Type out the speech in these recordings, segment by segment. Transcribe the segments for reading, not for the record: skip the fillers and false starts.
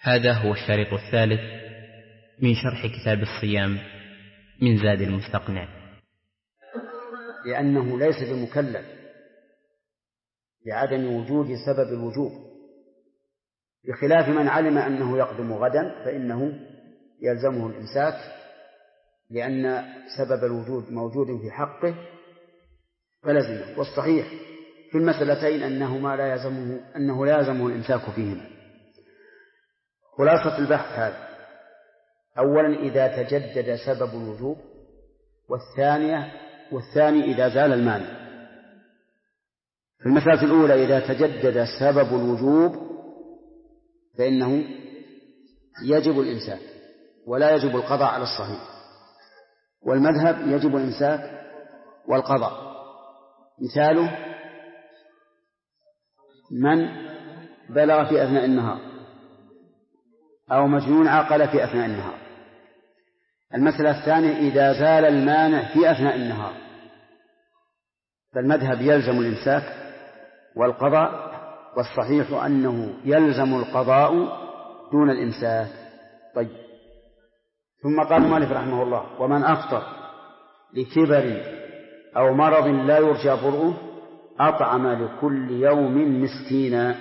هذا هو الشريط الثالث من شرح كتاب الصيام من زاد المستقنع. لأنه ليس بمكلف لعدم وجود سبب الوجوب، بخلاف من علم أنه يقدم غدا فإنه يلزمه الإمساك لأن سبب الوجود موجود في حقه فلزمه. والصحيح في المسألتين أنه لا يلزمه الإمساك فيهما. خلاصة البحث هذا: أولا إذا تجدد سبب الوجوب، والثاني إذا زال المانع. في المسألة الأولى إذا تجدد سبب الوجوب فإنه يجب الإمساك ولا يجب القضاء على الصحيح، والمذهب يجب الإمساك والقضاء. مثاله: من بلغ في أثناء النهار أو مجنون عقل في أثناء النهار. المسألة الثانية إذا زال المانع في أثناء النهار، فالمذهب يلزم الإمساك والقضاء، والصحيح أنه يلزم القضاء دون الإمساك. طيب، ثم قال المؤلف رحمه الله: ومن أفطر لكبر أو مرض لا يرجى برؤه أطعم لكل يوم مسكينا.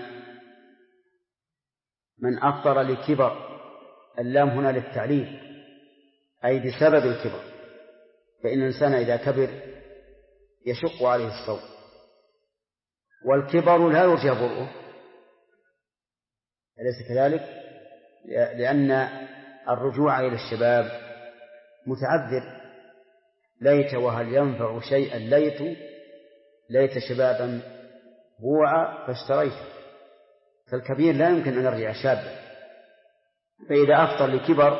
من أفطر لكبر، اللام هنا للتعليل، أي بسبب الكبر، فإن الإنسان إذا كبر يشق عليه الصوم، والكبر لا يرجى برؤه، أليس كذلك؟ لأن الرجوع إلى الشباب متعذر. ليت وهل ينفع شيئا ليت شبابا بوعا فاشتريته. فالكبير لا يمكن أن يرجع شابا، فإذا أفطر لكبر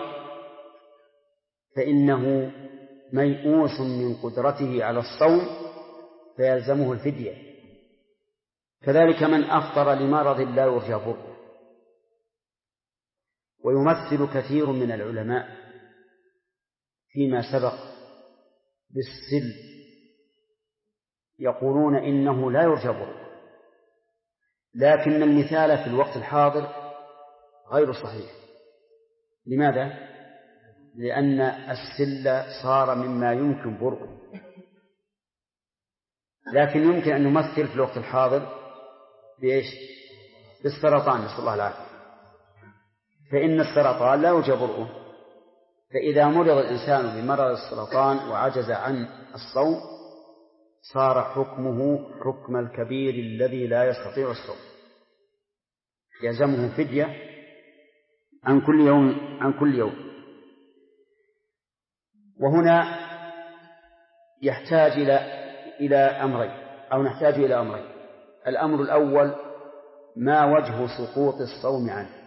فإنه ميؤوس من قدرته على الصوم فيلزمه الفدية. كذلك من أفطر لمرض لا يرجى برؤه. ويمثل كثير من العلماء فيما سبق بالسل، يقولون إنه لا يرجى برؤه، لكن المثال في الوقت الحاضر غير صحيح. لماذا؟ لأن السل صار مما يمكن برؤه، لكن يمكن أن نمثل في الوقت الحاضر بإيش؟ بالسرطان، نسأل الله العافية. فإن السرطان لا يرجى برؤه، فإذا مرض الإنسان بمرض السرطان وعجز عن الصوم صار حكمه حكم الكبير الذي لا يستطيع الصوم، يلزمه فدية عن كل يوم. وهنا يحتاج إلى أمرين، أو نحتاج إلى أمرين. الأمر الأول: ما وجه سقوط الصوم عنه؟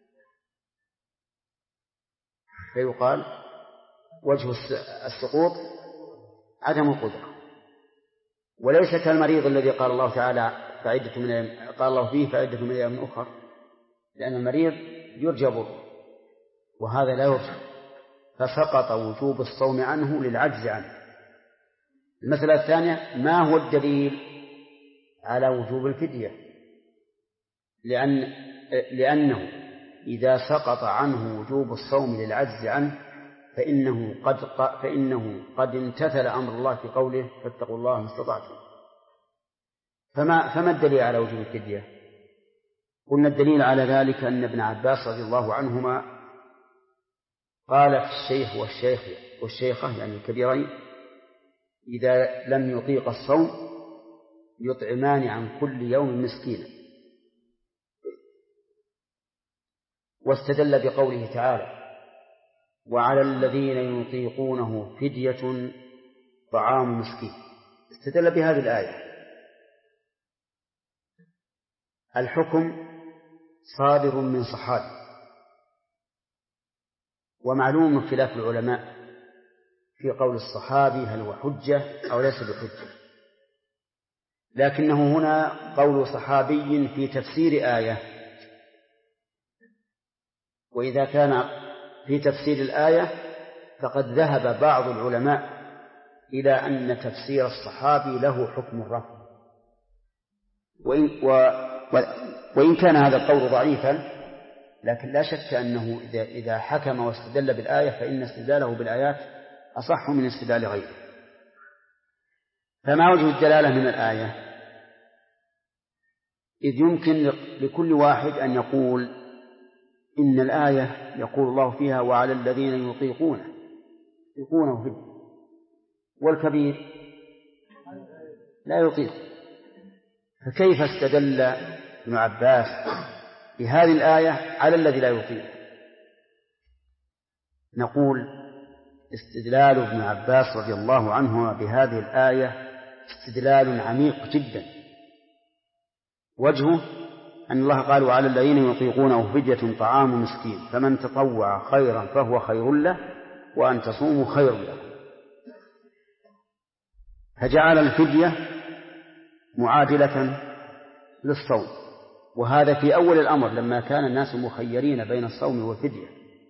فيقال وجه السقوط عدم القدرة، وليس كالمريض الذي قال الله تعالى قال الله فيه فعدة من أيام أخر، لأن المريض يرجى برؤه وهذا لا يرجى، فسقط وجوب الصوم عنه للعجز عنه. المسألة الثانية: ما هو الدليل على وجوب الفدية؟ لأنه إذا سقط عنه وجوب الصوم للعجز عنه فإنه قد امتثل أمر الله في قوله: فاتقوا الله ما استطعتم. فما الدليل على وجوب الفدية؟ قلنا الدليل على ذلك أن ابن عباس رضي الله عنهما قال في الشيخ والشيخة يعني الكبيرين: إذا لم يطيق الصوم يطعمان عن كل يوم مسكينا. واستدل بقوله تعالى: وعلى الذين يطيقونه فدية طعام مسكين. استدل بهذه الآية. الحكم صادر من صحابي، ومعلوم من خلاف العلماء في قول الصحابي هل هو حجة أو ليس بحجة، لكنه هنا قول صحابي في تفسير آية، وإذا كان في تفسير الآية فقد ذهب بعض العلماء إلى أن تفسير الصحابي له حكم الرفع، وإن كان هذا القول ضعيفا لكن لا شك أنه إذا حكم واستدل بالآية فإن استدلاله بالآيات أصح من استدلال غيره. فما وجه الدلالة من الآية؟ إذ يمكن لكل واحد أن يقول إن الآية يقول الله فيها وعلى الذين يطيقونه فيه، والكبير لا يطيق، فكيف استدل ابن عباس بهذه الآية على الذي لا يطيق؟ نقول استدلال ابن عباس رضي الله عنه بهذه الآية استدلال عميق جدا. وجهه أن الله قال وعلى الذين يطيقونه فدية طعام مسكين فمن تطوع خيرا فهو خير له وأن تصوموا خير له، فجعل الفدية معادلة للصوم، وهذا في أول الأمر لما كان الناس مخيرين بين الصوم والفدية.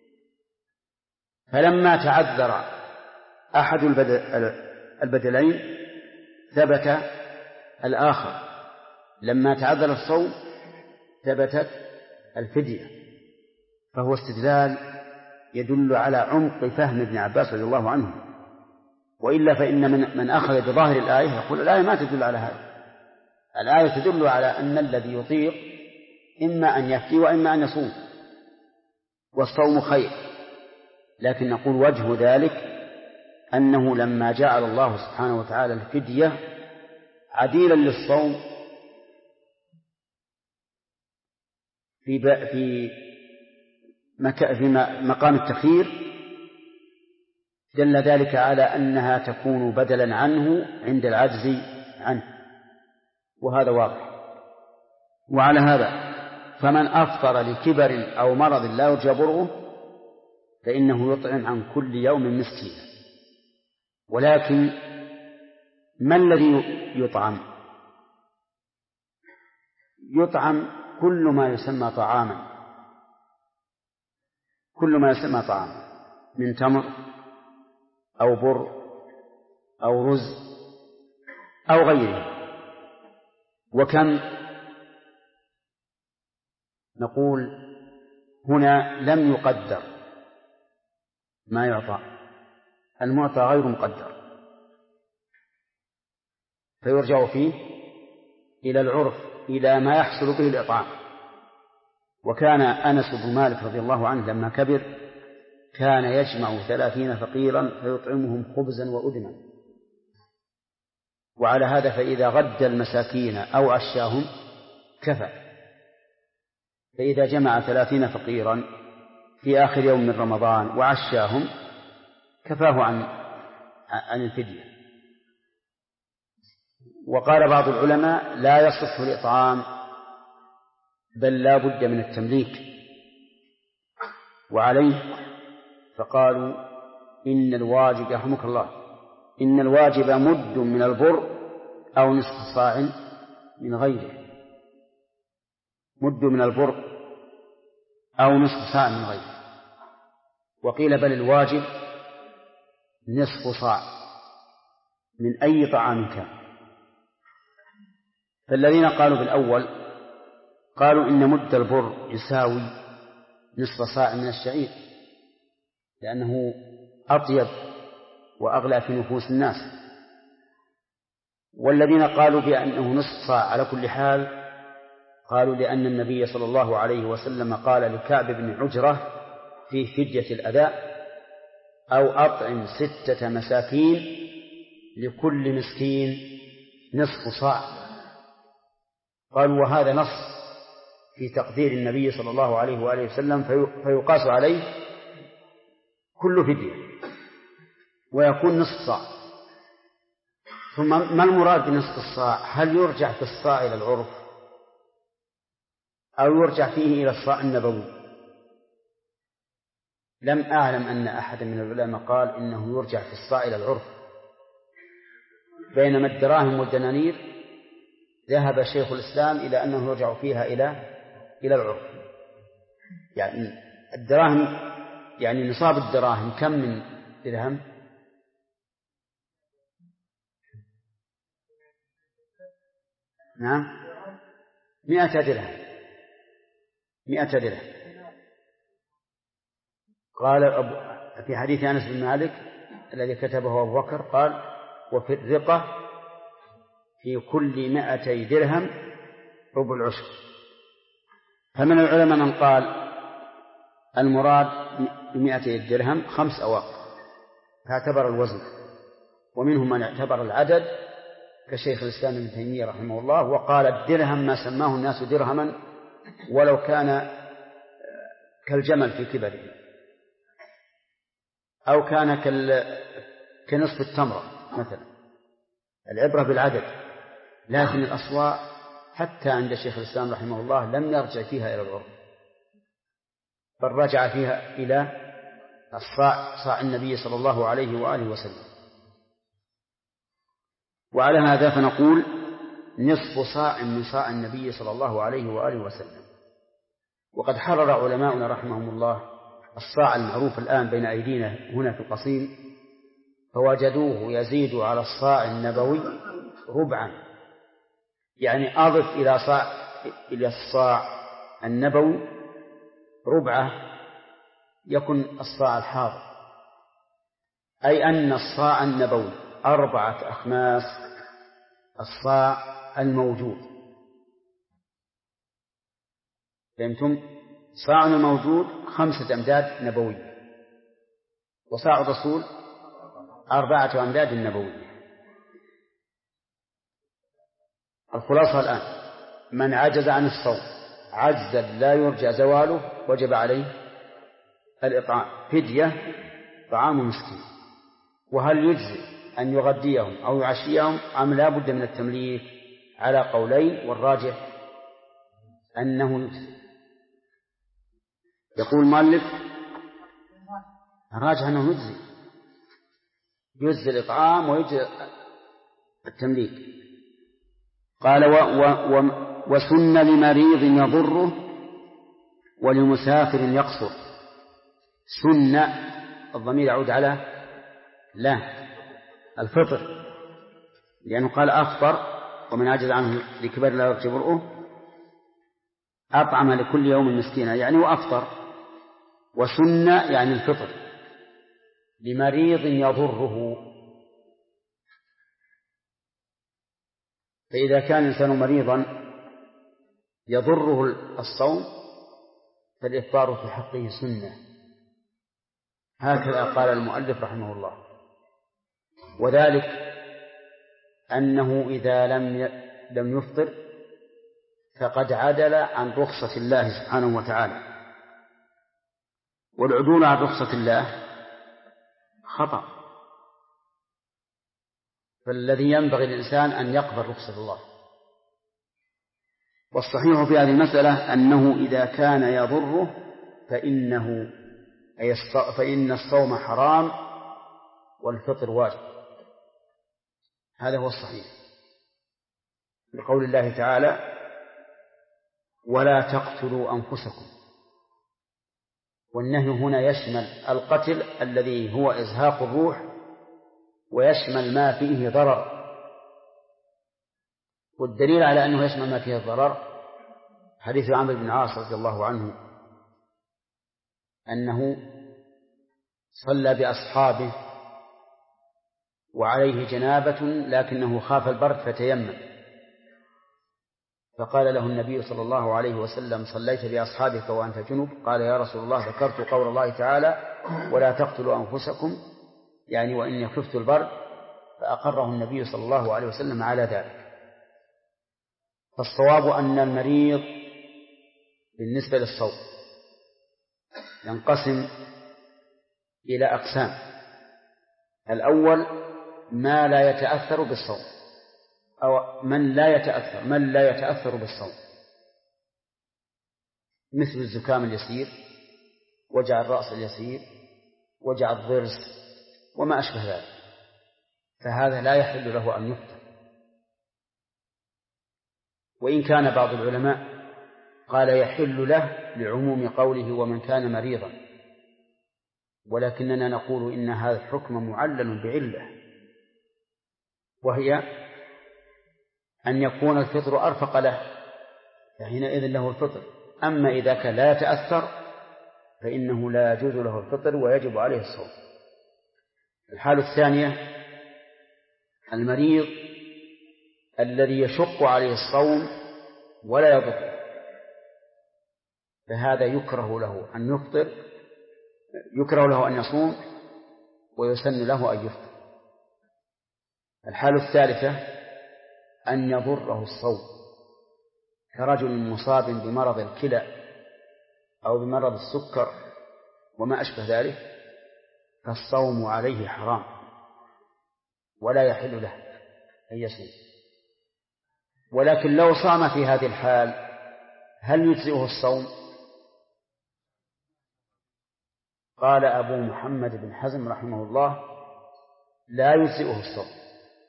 فلما تعذر أحد البدلين ثبت الآخر، لما تعذر الصوم ثبتت الفدية، فهو استدلال يدل على عمق فهم ابن عباس رضي الله عنه. وإلا فإن من أخذ بظاهر الآية يقول الآية ما تدل على هذا، الآية تدل على أن الذي يطيق إما أن يفدي وإما أن يصوم، والصوم خير. لكن نقول وجه ذلك أنه لما جعل الله سبحانه وتعالى الفدية عديلا للصوم في مقام التخيير، دل ذلك على أنها تكون بدلا عنه عند العجز عنه، وهذا واضح. وعلى هذا فمن أفطر لكبر أو مرض لا يرجى برؤه فإنه يطعم عن كل يوم مسكينا. ولكن ما الذي يطعم؟ يطعم كل ما يسمى طعاما، كل ما يسمى طعاما من تمر أو بر أو رز أو غيره. وكم نقول هنا لم يقدر ما يعطى، المعطى غير مقدر، فيرجع فيه إلى العرف، إلى ما يحصل به الإطعام. وكان أنس بن مالك رضي الله عنه لما كبر كان يجمع 30 فقيرا فيطعمهم خبزا وأدما. وعلى هذا فإذا غد المساكين أو عشاهم كفى، فإذا جمع 30 فقيرا في آخر يوم من رمضان وعشاهم كفاه عن الفدية. وقال بعض العلماء لا يصح الإطعام بل لا بد من التمليك، وعليه فقالوا إن الواجب يرحمك الله إن الواجب مد من البر أو نصف صاع من غيره، مد من البر أو نصف صاع من غيره. وقيل بل الواجب نصف صاع من أي طعام كان. فالذين قالوا بالأول قالوا إن مد البر يساوي نصف صاع من الشعير لأنه أطيب وأغلى في نفوس الناس. والذين قالوا بأنه نصف صاع على كل حال قالوا لأن النبي صلى الله عليه وسلم قال لكعب بن عجرة في فدية الأداء أو أطعم 6 مساكين لكل مسكين نصف صاع. قالوا وهذا نص في تقدير النبي صلى الله عليه وآله وسلم فيقاس عليه كل فدية ويكون نصف صاع. ثم ما المراد بنصف الصاع؟ هل يرجع في الصاع إلى العرف أو يرجع فيه إلى الصاع النبوي؟ لم أعلم أن أحد من العلماء قال إنه يرجع في الصاع إلى العرف، بينما الدراهم والدنانير ذهب شيخ الإسلام إلى أنه يرجع فيها إلى العرف. يعني الدراهم، يعني نصاب الدراهم كم من درهم؟ نعم 100 درهم. قال في حديث أنس بن مالك الذي كتبه أبو بكر قال: وفي الرقة في كل 200 درهم ربع العشر. فمن العلماء من قال المراد ب200 درهم 5 أواق فاعتبر الوزن، ومنهم من اعتبر العدد كشيخ الإسلام ابن تيمية رحمه الله، وقال الدرهم ما سماه الناس درهما ولو كان كالجمل في كبره، أو كان كنصف التمرة مثلا. العبرة بالعدد، لكن الأصواء حتى عند شيخ الإسلام رحمه الله لم يرجع فيها إلى العرف، بل رجع فيها إلى صاع النبي صلى الله عليه وآله وسلم. وعلى هذا فنقول نصف صاع من صاع النبي صلى الله عليه وآله وسلم. وقد حرر علماؤنا رحمهم الله الصاع المعروف الآن بين أيدينا هنا في القصيم، فوجدوه يزيد على الصاع النبوي ربعا، يعني أضف إلى الصاع النبوي ربعه يكن الصاع الحاضر، أي أن الصاع النبوي 4 أخماس الصاع الموجود. فهمتم؟ صاع الموجود 5 أمداد نبوية، وصاع الرسول 4 أمداد نبوية. الخلاصة الآن: من عجز عن الصوم عجزا لا يرجى زواله وجب عليه الإطعام، فدية طعام مسكين. وهل يجزي أن يغديهم أو يعشيهم أم لا بد من التمليك؟ على قولين، والراجح أنه يجزي. يقول المؤلف الراجح أنه يجزي الإطعام ويجزي التمليك. قال: وسن لمريض يضره ولمسافر يقصر. سن الضمير يعود على الفطر، لأنه قال أفطر ومن عجز عنه لكبر لا يرجى برؤه أطعم لكل يوم مسكينا، يعني وأفطر. وسن يعني الفطر لمريض يضره، فإذا كان الإنسان مريضا يضره الصوم فالإفطار في حقه سنة، هكذا قال المؤلف رحمه الله. وذلك أنه إذا لم يفطر فقد عدل عن رخصة الله سبحانه وتعالى، والعدول عن رخصة الله خطأ، فالذي ينبغي للإنسان أن يقبل رخصة الله. والصحيح في هذه المسألة أنه إذا كان يضره فإن الصوم حرام والفطر واجب، هذا هو الصحيح، لقول الله تعالى: ولا تقتلوا أنفسكم. والنهي هنا يشمل القتل الذي هو إزهاق الروح، ويشمل ما فيه ضرر. والدليل على أنه يشمل ما فيه الضرر حديث عمرو بن العاص رضي الله عنه أنه صلى بأصحابه وعليه جنابة لكنه خاف البرد فتيمم، فقال له النبي صلى الله عليه وسلم: صليت بأصحابك وأنت جنب؟ قال: يا رسول الله ذكرت قول الله تعالى: ولا تقتلوا أنفسكم، يعني وإني خفت البرد، فأقره النبي صلى الله عليه وسلم على ذلك. فالصواب أن المريض بالنسبة للصوم ينقسم إلى أقسام: الأول ما لا يتأثر بالصوم، أو من لا يتأثر بالصوم، مثل الزكام اليسير، وجع الرأس اليسير، وجع الضرس وما أشبه ذلك، فهذا لا يحل له أن يفطر. وإن كان بعض العلماء قال يحل له لعموم قوله ومن كان مريضا، ولكننا نقول إن هذا الحكم معلل بعلة، وهي أن يكون الفطر أرفق له، فحينئذ له الفطر. أما إذا كان لا يتأثر فإنه لا يجوز له الفطر ويجب عليه الصوم. الحالة الثانية المريض الذي يشق عليه الصوم ولا يضر، فهذا يكره له أن يفطر، يكره له أن يصوم ويسن له أن يفطر. الحالة الثالثة أن يضره الصوم كرجل مصاب بمرض الكلى أو بمرض السكر وما أشبه ذلك، فالصوم عليه حرام ولا يحل له أن يصوم. ولكن لو صام في هذه الحال هل يجزئه الصوم؟ قال أبو محمد بن حزم رحمه الله لا يجزئه الصوم،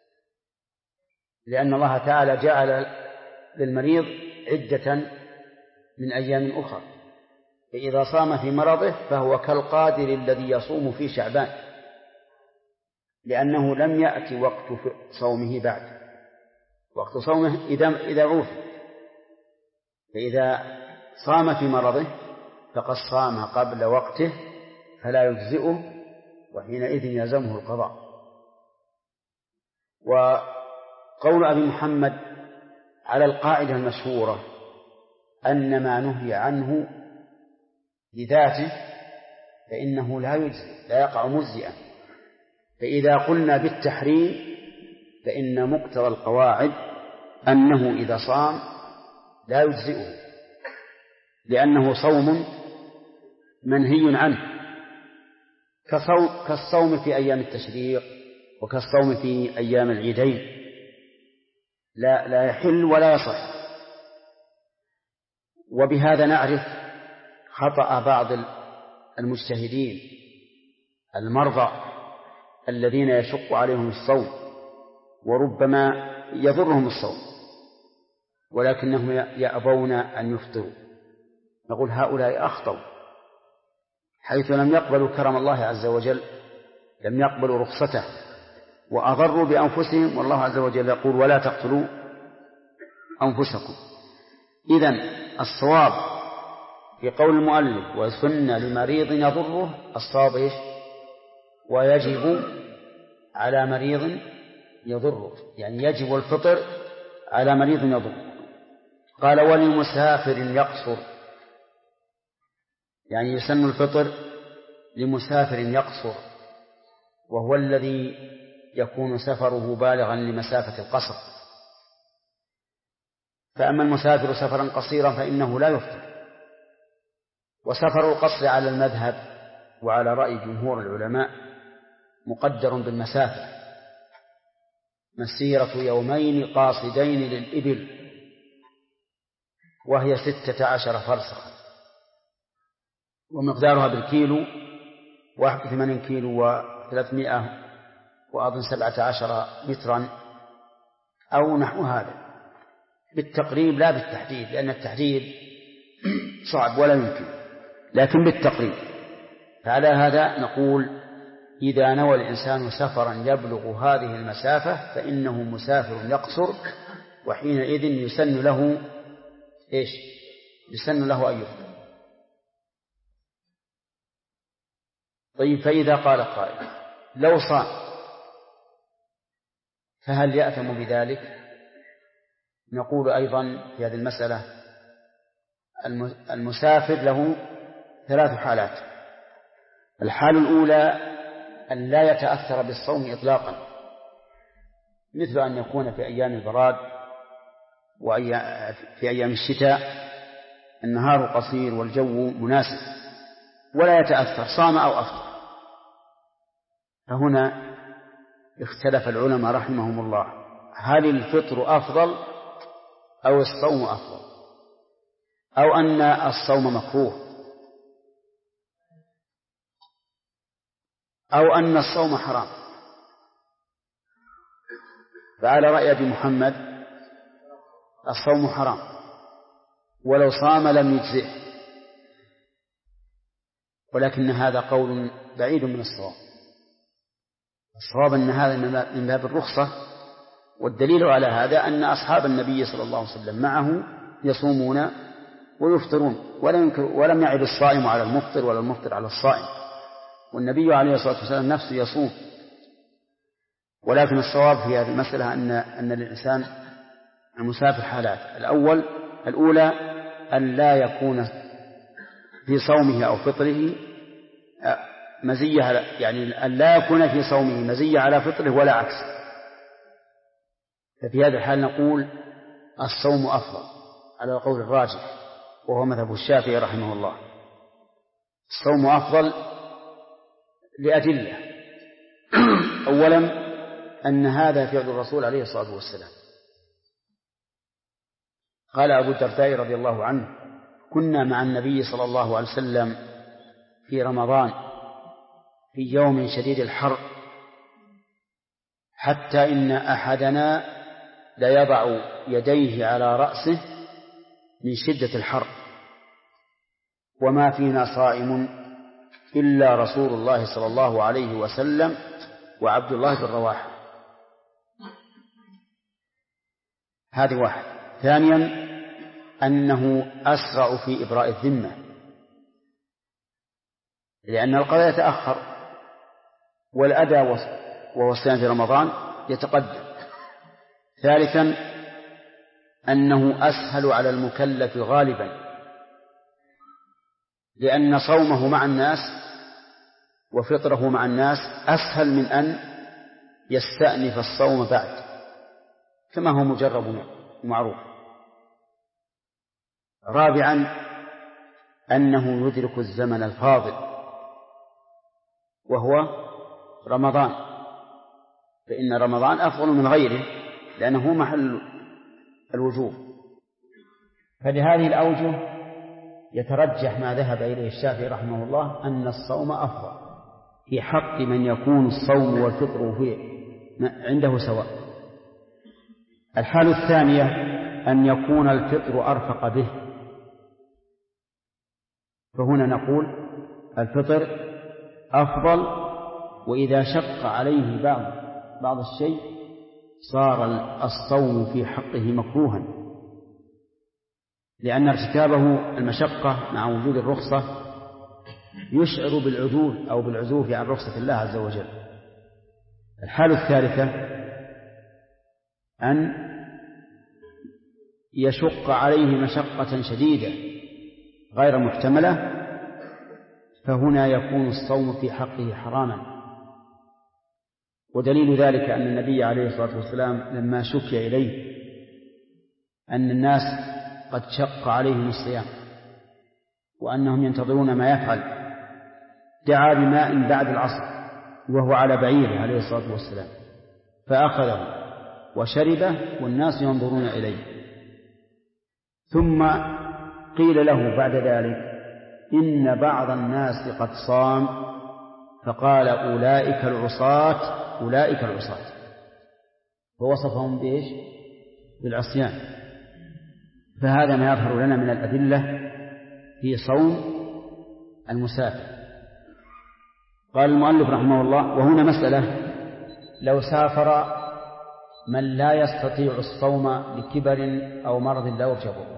لأن الله تعالى جعل للمريض عدة من أيام أخرى، فإذا صام في مرضه فهو كالقادر الذي يصوم في شعبان، لأنه لم يأتي وقت صومه بعد، وقت صومه إذا عوفي، فإذا صام في مرضه فقد صام قبل وقته فلا يجزئه، وحينئذ يلزمه القضاء. وقول أبي محمد على القاعدة المشهورة أن ما نهي عنه لذاته فإنه لا يجزئ، لا يقع مجزئا. فإذا قلنا بالتحريم فإن مقتضى القواعد أنه إذا صام لا يجزئه، لأنه صوم منهي عنه، كالصوم في أيام التشريق وكالصوم في أيام العيدين، لا يحل ولا يصح. وبهذا نعرف خطأ بعض المجتهدين المرضى الذين يشق عليهم الصوم وربما يضرهم الصوم ولكنهم يأبون أن يفطروا. نقول هؤلاء أخطأوا، حيث لم يقبلوا كرم الله عز وجل، لم يقبلوا رخصته وأضروا بأنفسهم، والله عز وجل يقول ولا تقتلوا أنفسكم. إذن الصواب في قول المؤلف وسن لمريض يضره، الصواب إيش؟ ويجب على مريض يضره، يعني يجب الفطر على مريض يضره. قال وللمسافر يقصر، يعني يسن الفطر لمسافر يقصر، وهو الذي يكون سفره بالغا لمسافة القصر. فأما المسافر سفرا قصيرا فإنه لا يفطر. وسفر القصر على المذهب وعلى رأي جمهور العلماء مقدر بالمسافة، مسيرة يومين قاصدين للإبل، وهي 16 فرسخا، ومقدارها بالكيلو 81 كيلو و300 وأظن 17 مترا أو نحو هذا، بالتقريب لا بالتحديد، لأن التحديد صعب ولا يمكن، لكن بالتقريب. فعلى هذا نقول إذا نوى الإنسان سفرا يبلغ هذه المسافة فإنه مسافر يقصر، وحينئذ يسن له إيش؟ يسن له أن يفطر. طيب، فإذا قال قائل لو صام فهل يأثم بذلك؟ نقول أيضا في هذه المسألة المسافر له 3 حالات. الحالة الأولى أن لا يتأثر بالصوم إطلاقا، مثل أن يكون في أيام البراد وفي أيام الشتاء النهار قصير والجو مناسب ولا يتأثر، صام أو أفطر. فهنا اختلف العلماء رحمهم الله، هل الفطر أفضل أو الصوم أفضل، أو أن الصوم مكروه، أو أن الصوم حرام. فعلى رأي أبي محمد الصوم حرام، ولو صام لم يجزئه، ولكن هذا قول بعيد من الصواب. الصواب أن هذا من باب الرخصة، والدليل على هذا أن أصحاب النبي صلى الله عليه وسلم معه يصومون ويفطرون، ولم يعب الصائم على المفطر ولا المفطر على الصائم، والنبي عليه الصلاة والسلام نفسه يصوم. ولكن الصواب في هذه المسألة أن للإنسان المسافر حالات: الأولى أن لا يكون في صومه أو فطره مزية يعني أن لا يكون في صومه مزية على فطره ولا عكس. ففي هذا الحال نقول الصوم أفضل على القول الراجح، وهو مذهب الشافعي رحمه الله. الصوم أفضل لأدلة: أولا أن هذا فعل الرسول عليه الصلاة والسلام. قال أبو الدرداء رضي الله عنه: كنا مع النبي صلى الله عليه وسلم في رمضان في يوم شديد الحر، حتى إن أحدنا ليضع يديه على رأسه من شدة الحر، وما فينا صائم إلا رسول الله صلى الله عليه وسلم وعبد الله بن رواحة. هذه واحد. ثانيا أنه أسرع في إبراء الذمة، لأن القضاء يتأخر والأداء وهو الصيام في رمضان يتقدم. ثالثا أنه أسهل على المكلف غالبا، لأن صومه مع الناس وفطره مع الناس أسهل من أن يستأنف الصوم بعد، كما هو مجرب معروف. رابعا أنه يدرك الزمن الفاضل وهو رمضان، فإن رمضان أفضل من غيره لأنه محل الوجوب. فلهذه الأوجه يترجح ما ذهب إليه الشافعي رحمه الله أن الصوم أفضل في حق من يكون الصوم والفطر عنده سواء. الحالة الثانية أن يكون الفطر أرفق به، فهنا نقول الفطر أفضل، وإذا شق عليه بعض الشيء صار الصوم في حقه مكروها، لأن ارتكابه المشقة مع وجود الرخصة يشعر بالعدول أو بالعزوف عن رخصة الله عز وجل. الحالة الثالثة أن يشق عليه مشقة شديدة غير محتملة، فهنا يكون الصوم في حقه حراما. ودليل ذلك أن النبي عليه الصلاة والسلام لما شكي إليه أن الناس قد شق عليهم الصيام وأنهم ينتظرون ما يفعل، دعا بماء بعد العصر وهو على بعيره عليه الصلاة والسلام، فأخذه وشربه والناس ينظرون إليه. ثم قيل له بعد ذلك إن بعض الناس قد صام، فقال أولئك العصاة أولئك العصاة، فوصفهم بإيش؟ بالعصيان. فهذا ما يظهر لنا من الأدلة في صوم المسافر. قال المؤلف رحمه الله: وهنا مسألة: لو سافر من لا يستطيع الصوم لكبر أو مرض لا يرجى برؤه،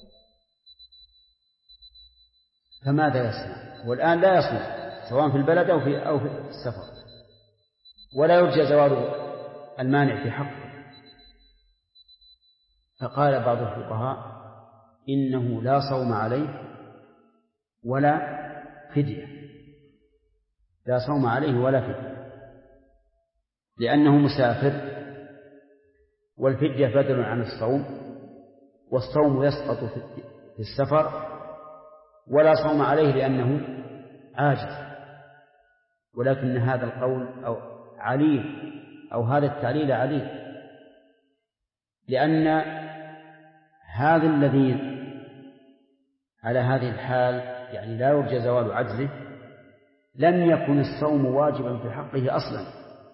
فماذا يصنع؟ والآن لا يصنع سواء في البلد أو في السفر، ولا يرجى زوال المانع في حقه. فقال بعض الفقهاء إنه لا صوم عليه ولا فدية، لا صوم عليه ولا فدية، لأنه مسافر، والفدية بدل عن الصوم، والصوم يسقط في السفر، ولا صوم عليه لأنه عاجز. ولكن هذا القول أو عليل أو هذا التعليل عليل، لأن هذا الذي على هذه الحال يعني لا يرجى زوال عجزه لم يكن الصوم واجبا في حقه أصلا،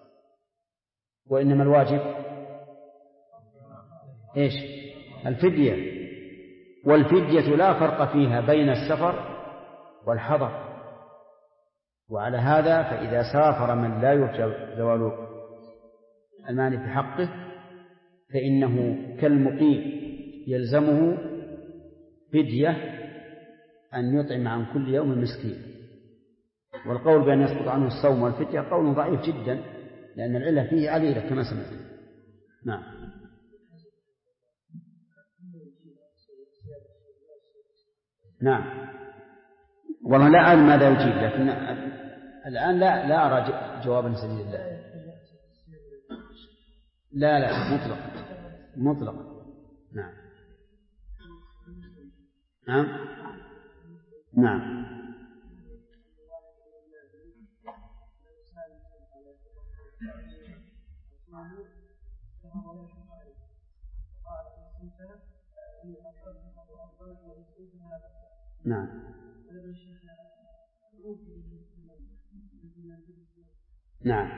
وإنما الواجب إيش؟ الفدية. والفدية لا فرق فيها بين السفر والحضر. وعلى هذا فإذا سافر من لا يرجى زوال المانع في حقه فإنه كالمقيم يلزمه فدية أن يطعم عن كل يوم مسكين. والقول بأن يسقط عنه الصوم والفدية قول ضعيف جدا، لأن العلة فيه عليلة كما سمعت. نعم. نعم والله لا أعلم ماذا يجيب، لكن الآن لا أرى جوابا سبيل الله. لا مطلق. نعم. نعم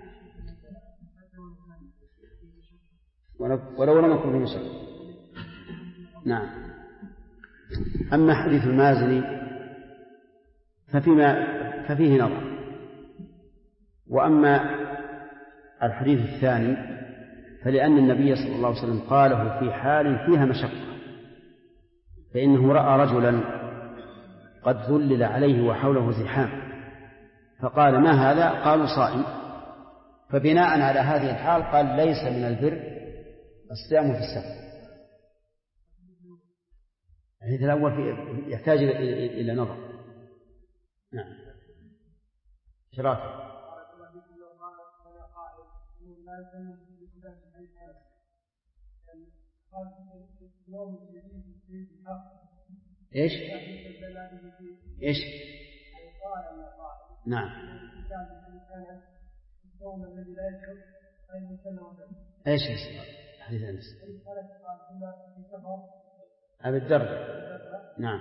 ولو لم يكن فيه شك. نعم. أما حديث المازني ففيه نظر. وأما الحديث الثاني فلأن النبي صلى الله عليه وسلم قاله في حال فيها مشقة، فإنه رأى رجلا قد ذلل عليه وحوله زحام فقال ما هذا؟ قالوا صائم. فبناء على هذه الحال قال ليس من البر الصيام في السفر. الحديث الأول يحتاج إلى نظر. نعم. شرافة. إيش؟ نعم. إيش حديث أنس؟ أبي الدرداء. نعم.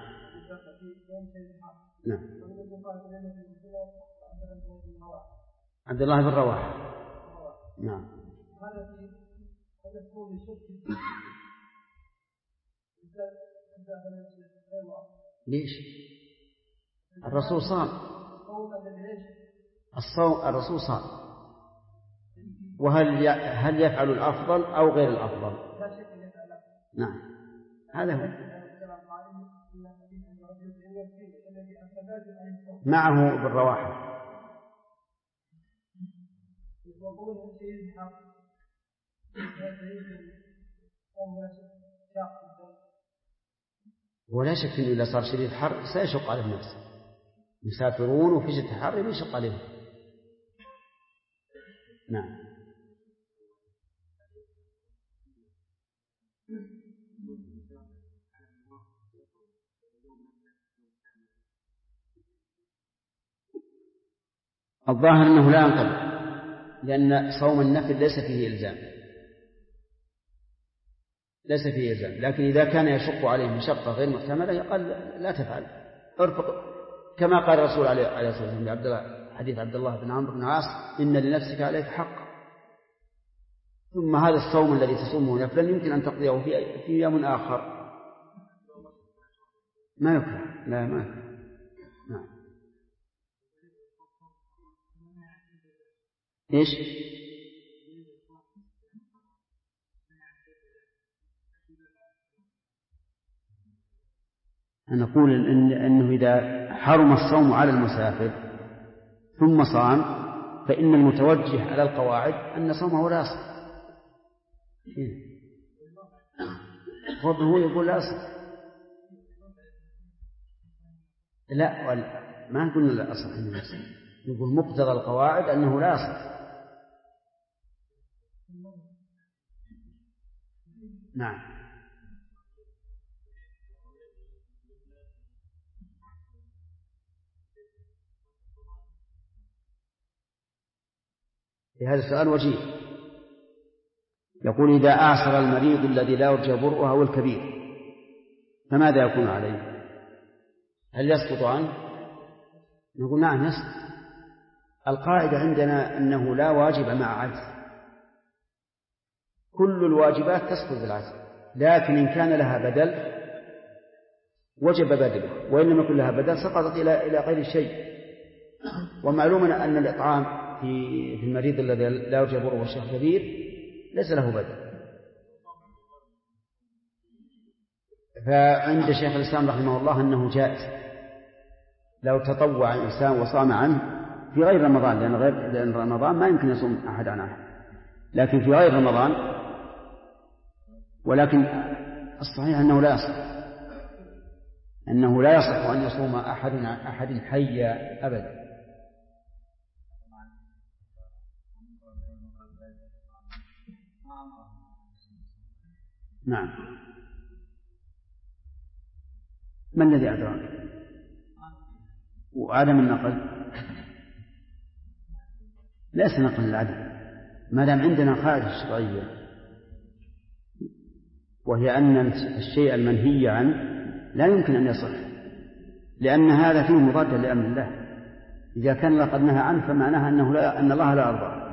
عبد الله بن رواحة. نعم. ليش؟ الرسول صام. الرسول صام. وهل يفعل الأفضل أو غير الأفضل؟ نعم هذا هو. معه بالرواحة. ولا شك أنه إذا صار شديد الحر سيشق على الناس، مسافرون وفي شدة الحر يشق عليهم. نعم. الظاهر أنه لا ينقضي، لأن صوم النفل ليس فيه إلزام، لكن إذا كان يشق عليه مشقة غير محتملة قال لا تفعل، ارفق كما قال الرسول عليه الصلاة والسلام حديث عبد الله بن عمرو بن العاص إن لنفسك عليك حق. ثم هذا الصوم الذي تصومه نفلا يمكن أن تقضيه في يوم آخر، ما يكره. لا ما يكره. نعم. إيش؟ نقول إنه إذا حرم الصوم على المسافر ثم صام فإن المتوجه على القواعد أن صومه لا يصح. هو يقول لا يصح. لا ما قلنا لا يصح إنه يصح، يقول مقتضى القواعد أنه لا يصح. نعم. هذا السؤال وجيه. يقول إذا أعسر المريض الذي لا يرجى برؤه أو الكبير فماذا يكون عليه؟ هل يسقط عنه؟ نقول نعم يسقط. القاعدة عندنا أنه لا واجب مع عجز، كل الواجبات تسقط بالعجز، لكن إن كان لها بدل وجب بدله، وإن لم يكن لها بدل سقطت إلى غير شيء. ومعلوم أن الإطعام في المريض الذي لا يرجى برؤه والشيخ كبير ليس له بدل. فعند شيخ الإسلام رحمه الله أنه جائز لو تطوع الإنسان وصام عنه في غير رمضان، لأن رمضان ما يمكن يصوم أحد عن أحد، لكن في غير رمضان. ولكن الصحيح أنه لا يصح أن يصوم أحد عن أحد حيا أبدا. نعم. ما الذي أدراك؟ وعدم النقل ليس نقل العدم، ما دام عندنا قاعدة شرعية وهي أن الشيء المنهي عنه لا يمكن أن يصح، لأن هذا فيه مضاد لأمر الله. إذا كان لقد نهى عنه فمعناها أن الله لا يرضى.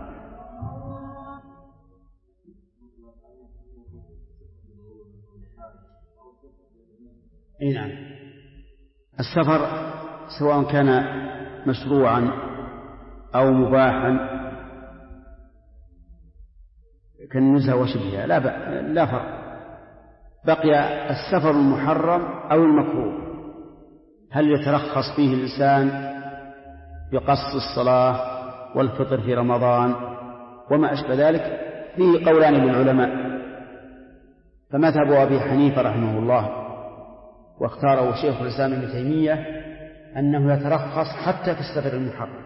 أي نعم. السفر سواء كان مشروعا أو مباحا كالنزهة وشبهها لا فرق. بقي السفر المحرم أو المكروه، هل يترخص فيه الإنسان بقصر الصلاة والفطر في رمضان وما أشبه ذلك؟ فيه قولان للعلماء. فمذهب أبي حنيفة رحمه الله واختاره شيخ الإسلام ابن تيمية أنه يترخص حتى في السفر المحرم.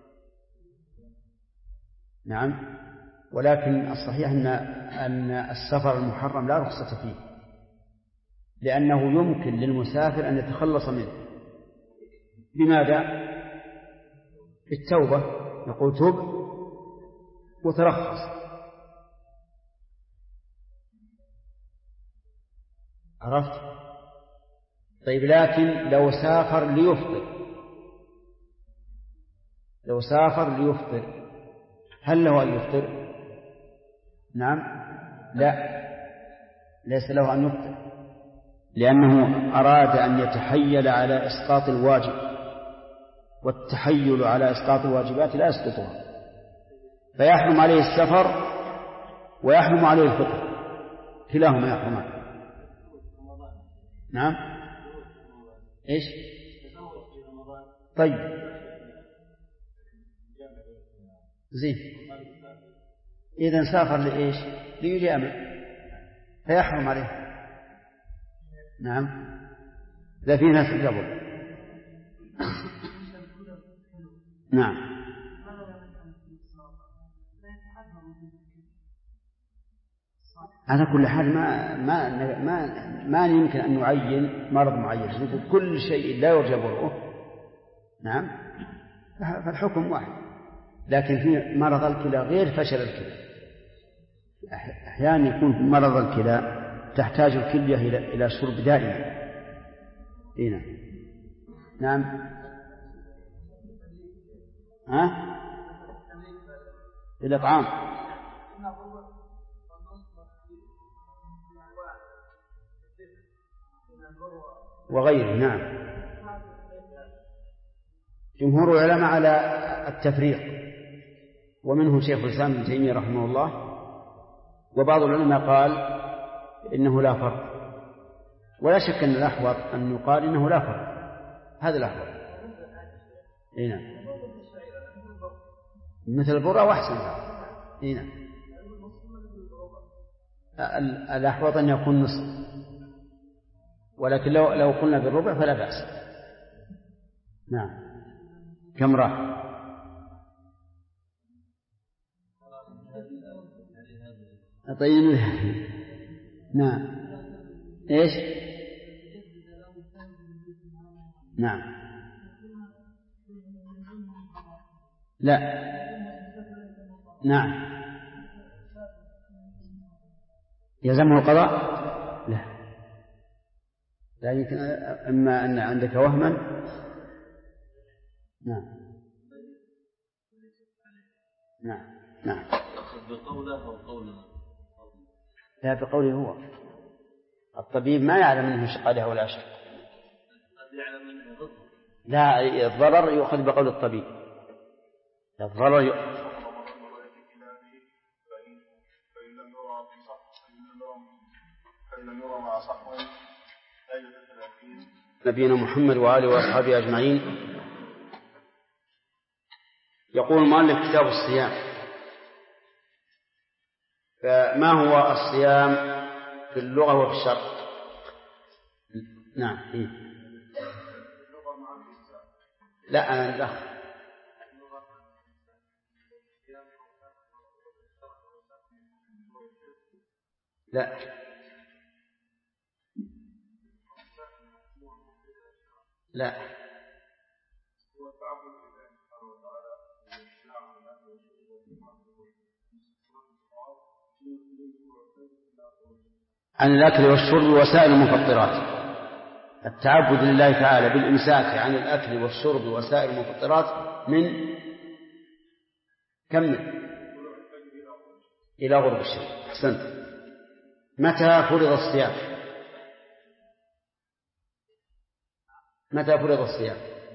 نعم. ولكن الصحيح أن السفر المحرم لا رخصة فيه، لأنه يمكن للمسافر أن يتخلص منه. بماذا؟ بالتوبة، يقول تب وترخص. عرفت؟ طيب، لكن لو سافر ليفطر هل له أن يفطر؟ نعم. لا، ليس له أن يفطر، لأنه أراد أن يتحيل على إسقاط الواجب، والتحيل على إسقاط الواجبات لا يسقطها، فيحرم عليه السفر ويحرم عليه الفطر، كلاهما يحرمان. نعم. إيش؟ طيب، زين. إذن سافر لإيش؟ ليجامع فيحرم عليه. نعم. إذا في ناس قبل. نعم. على كل حال ما يمكن أن نعين مرض معين، كل شيء لا يرجى برؤه. نعم. فالحكم واحد. لكن في مرض الكلى غير فشل الكلى. أحيانا يكون مرض الكلى تحتاج الكلية إلى شرب دائما. هنا. نعم. الإطعام وغيره. نعم. جمهور العلماء على التفريق، ومنهم شيخ الإسلام ابن تيمية رحمه الله، وبعض العلماء قال إنه لا فرق، ولا شك أن الأحوط أن يقال إنه لا فرق، هذا الأحوط. هنا مثل البرة وأحسن. هنا الأحوط أن يكون نصف، ولكن لو قلنا بالربع فلا بأس. نعم. كم راح؟ طيب. نعم. إيش؟ نعم. لا. نعم. يلزمه القضاء؟ لا يمكن. أما أن عندك وهما. نعم. نعم. نعم. بقوله أو قوله؟ لا، بقوله هو. الطبيب ما يعلم منه شق له ولا شق. لا، الضرر يؤخذ بقول الطبيب. الضرر يؤخذ. فإن لم يرى مع صحوه نبينا محمد وآله وأصحابه أجمعين. يقول المؤلف كتاب الصيام. فما هو الصيام في اللغة وفي الشرع؟ نعم. لا أنا لا. لا لا عن الأكل والشرب وسائر المفطرات. التعبد لله تعالى بالإمساك عن الأكل والشرب وسائر المفطرات من كم إلى غروب الشمس. أحسنت. متى فرض الصيام؟ متى فرض الصيام؟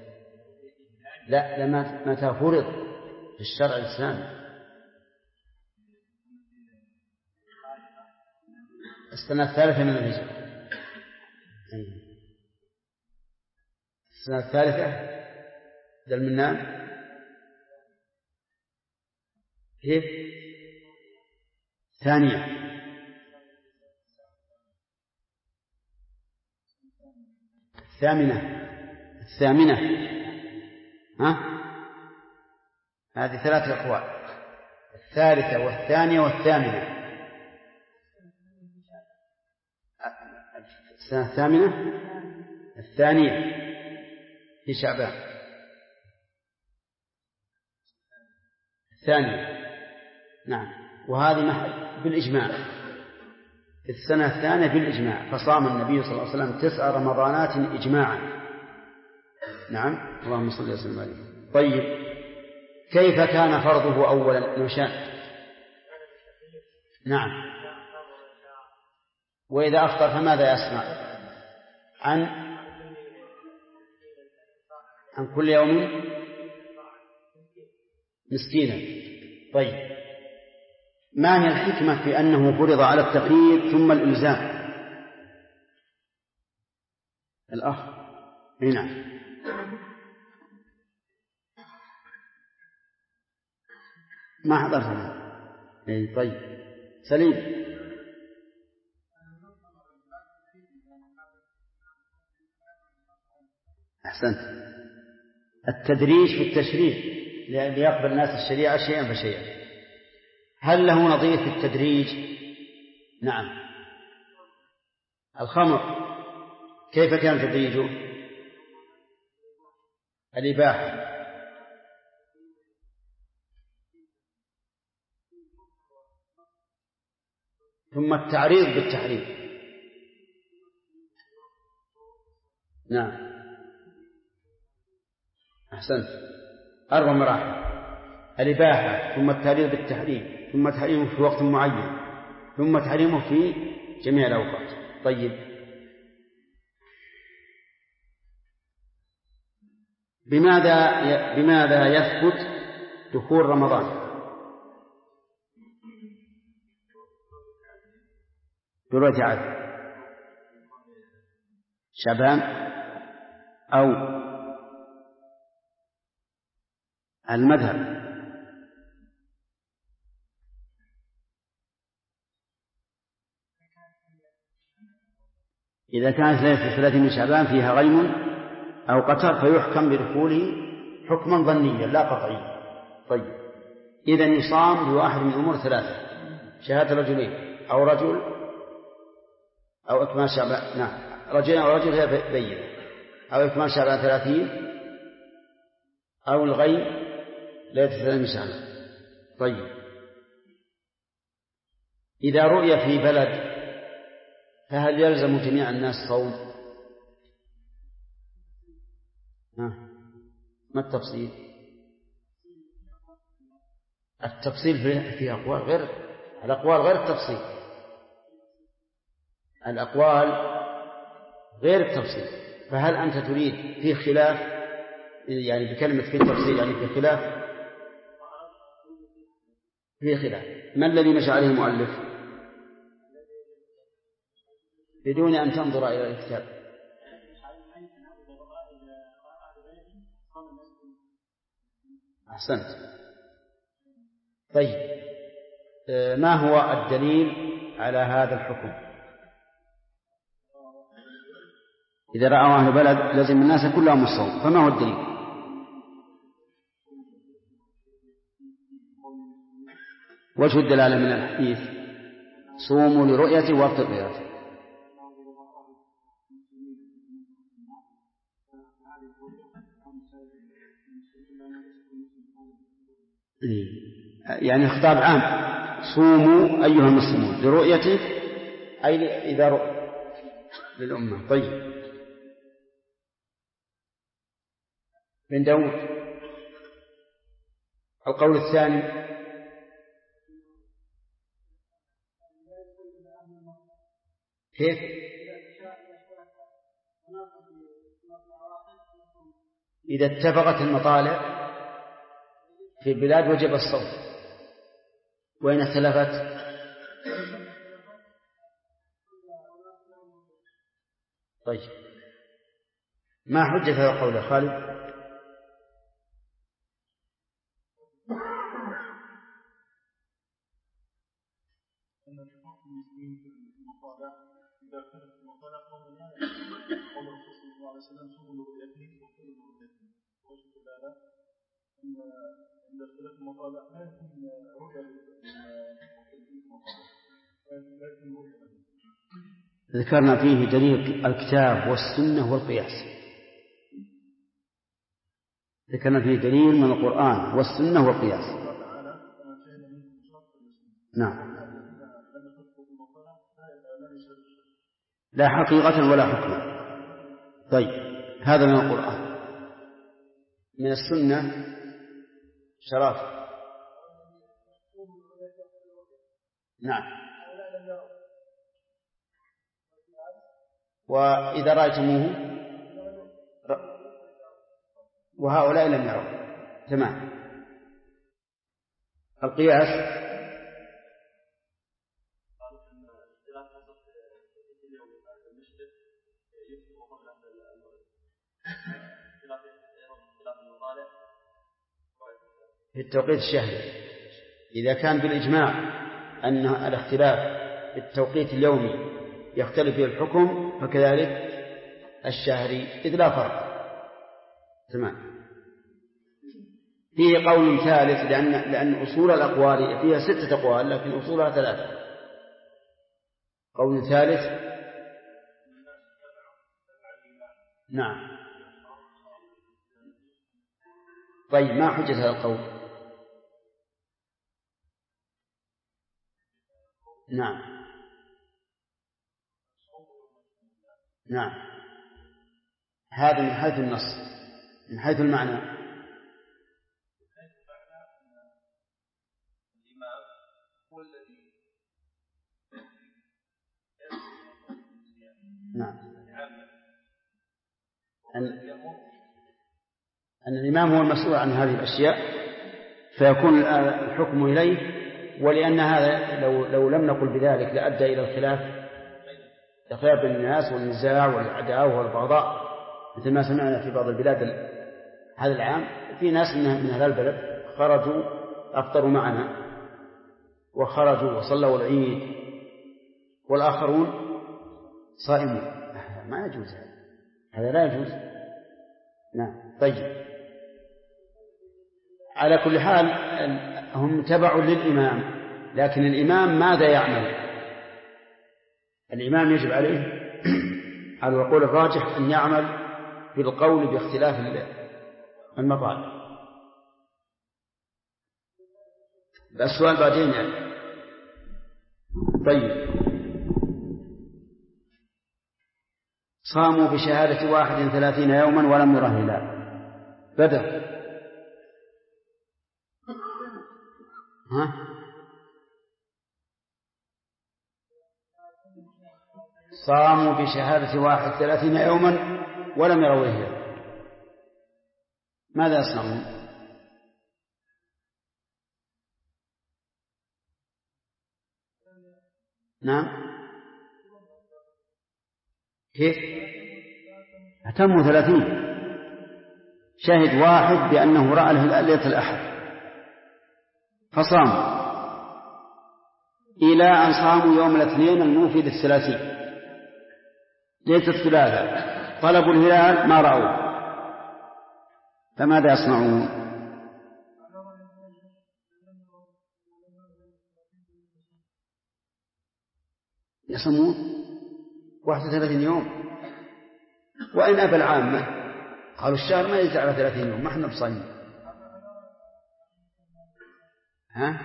لا متى فرض في الشرع الإسلامي؟ السنة الثالثة من الهجرة. السنة الثالثة ذا المنان كيف؟ ثانية. الثامنة. هذه ثلاثة أقوال: الثالثة والثانية والثامنة. السنة الثامنة الثانية في شعبان. الثانية نعم. وهذه بالإجماع في السنة الثانية بالإجماع، فصام النبي صلى الله عليه وسلم 9 رمضانات إجماعا. نعم. اللهم صل وسلم عليه. طيب كيف كان فرضه أولا؟ نشان. نعم. وإذا أفطر فماذا يصنع؟ عن كل يوم مسكينا. طيب ما هي الحكمة في أنه فرض على التقييد ثم الإلزام؟ الأخ هنا. ما حضرتنا. طيب سليم. أحسنت. التدريج في التشريع ليقبل الناس الشريعة شيئا فشيئا. هل له نظير في التدريج؟ نعم. الخمر كيف كان تدريجه؟ الإباحة. ثم التعريض بالتحريم. نعم. أحسنت. 4 مراحل: الإباحة، ثم التعريض بالتحريم، ثم تحريمه في وقت معين، ثم تحريمه في جميع الأوقات. طيب بماذا يثبت دخول رمضان؟ برجعة شعبان أو المذهب؟ إذا كانت ليلة 30 من شعبان فيها غيم أو قتر فيحكم بدخوله حكما ظنيا لا قطعيا. طيب إذن يصام بواحد من أمور 3: شهادة رجلين أو رجل أو إكمال شعبان. نعم. رجلين أو رجل هي بينة، أو إكمال شعبان 30، أو الغيم ليلة 30 من شعبان. طيب إذا رؤي في بلد فهل يلزم جميع الناس صوم؟ ما التفصيل؟ التفصيل في أقوال غير الأقوال غير التفصيل. الأقوال غير التفصيل. فهل أنت تريد في خلاف، يعني بكلمة في التفصيل يعني في خلاف؟ في خلاف. ما الذي مشى عليه المؤلف بدون أن تنظر إلى الكتاب؟ أحسنت. طيب، ما هو الدليل على هذا الحكم؟ إذا رأوا أهل بلد لازم الناس كلهم الصوم، فما هو الدليل؟ وجه الدلالة من الحديث صوموا لرؤيتي وافطروا لرؤيتي. يعني خطاب عام، صوموا أيها المسلمون لرؤيته، أي إذا رؤى للأمة. طيب، بن داود القول الثاني. كيف؟ إذا اتفقت المطالع في البلاد وجب الصوم، وإن اختلفت طيب، ما حجة هذا القول يا خالد؟ ذكرنا فيه دليل الكتاب والسنة والقياس، ذكرنا فيه دليل من القرآن والسنة والقياس. نعم، لا حقيقة ولا حكما. طيب، هذا من القرآن. من السنة شرف. نعم، وإذا رأيتموه وهؤلاء لم يروا. تمام. القياس في التوقيت الشهري، إذا كان بالإجماع أن الاختلاف في التوقيت اليومي يختلف فيه الحكم، فكذلك الشهري إذ لا فرق. تمام. فيه قول ثالث، لأن أصول الأقوال فيها 6 أقوال لكن أصولها 3. قول ثالث. نعم. طيب، ما حجة هذا القول؟ نعم. نعم، هذا من حيث النص. من حيث المعنى نعم، أن الإمام هو المسؤول عن هذه الأشياء فيكون الحكم إليه، ولأن هذا لو لم نقل بذلك لأدى إلى الخلاف بين الناس والنزاع والعداوة والبغضاء، مثل ما سمعنا في بعض البلاد هذا العام. في ناس من أهل البلد خرجوا أفطروا معنا وخرجوا وصلوا العيد، والآخرون صائمون. ما يجوز هذا لا يجوز. نعم. طيب، على كل حال هم تبعوا للإمام، لكن الإمام ماذا يعمل؟ الإمام يجب عليه على القول الراجح أن يعمل بالقول باختلاف المطالب. السؤال بعدين يعني. طيب، صاموا بشهادة 31 يوما ولم يره هلال. بدر. صاموا بشهادة 31 يوما ولم يروا هلال، ماذا يصنعون؟ نعم. كيف؟ أتموا 30. شهد واحد بأنه رأى الهلال ليلة الأحد فصام إلى أن صاموا يوم الاثنين الموفد الثلاثين ليلة الثلاثاء طلبوا الهلال ما رأوه، فماذا يصنعون؟ يصومون 31 يوم. وإن أبى العامة قالوا الشهر ما يزيد على 30 يوم، ما احنا بصايمين. ها؟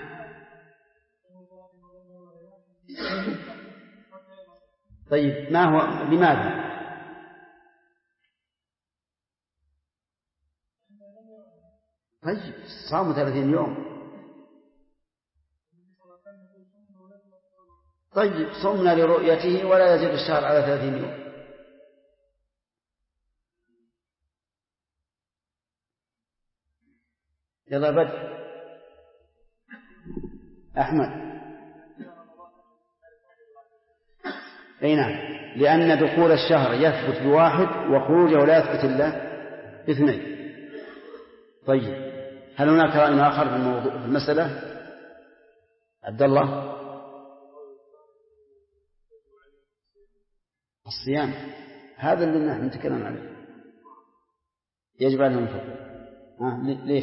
طيب ما هو لماذا؟ طيب صاموا 30 يوم. طيب صمنا لرؤيته ولا يزيد الشهر على 30 يوم. يلا بدء أحمد. أي نعم، لأن دخول الشهر يثبت بواحد وخروجه لا يثبت إلا باثنين. طيب هل هناك رأي آخر في المسألة؟ عبد الله. الصيام هذا اللي نحن نتكلم عليه يجب أن ننفق. ليش؟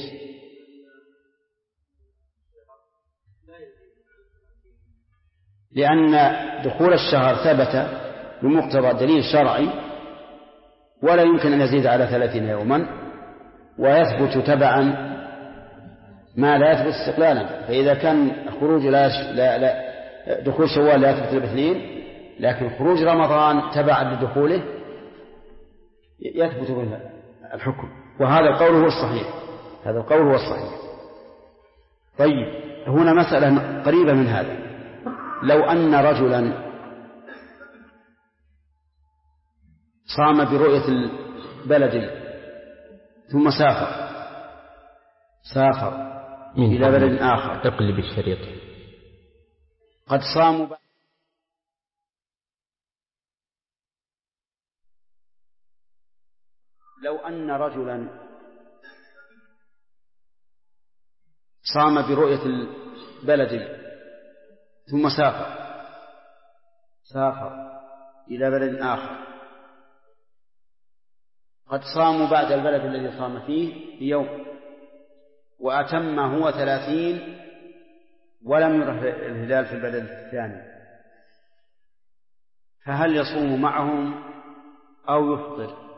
لأن دخول الشهر ثبت بمقتضى دليل شرعي ولا يمكن أن يزيد على 30 يوما، ويثبت تبعا ما لا يثبت استقلالا. فإذا كان خروج دخول شوال لا يثبت باثنين، لكن خروج رمضان تبعا لدخوله يثبت به الحكم، وهذا القول هو الصحيح. هذا القول هو الصحيح. طيب هنا مسألة قريبة من هذا. لو أن رجلا صام برؤية البلد ثم سافر إلى بلد آخر، تقلب الشريط، قد صاموا لو أن رجلا صام برؤية البلد ثم سافر إلى بلد آخر، قد صاموا بعد البلد الذي صام فيه بيوم، وأتم هو 30 ولم يره الهلال في البلد الثاني، فهل يصوم معهم أو يفطر؟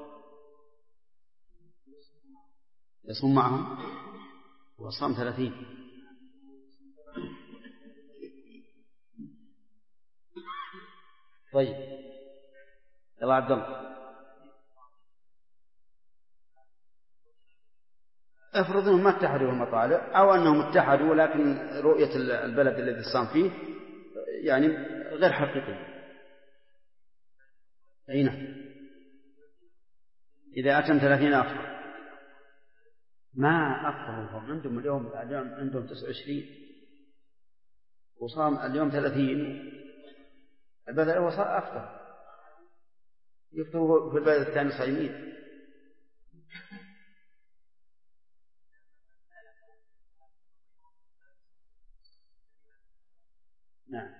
يصوم معهم، وصام 30. طيب يلا عبد الله، افرض انهم ما اتحدوا المطالع، او انهم اتحدوا لكن رؤية البلد الذي صام فيه يعني غير حقيقية. اي نعم، اذا اتم 30 افطر. ما افطروا عندهم اليوم عندهم 29 وصام اليوم 30، البلد هو أفطر، يفطر في البلد الثاني صايمين. نعم،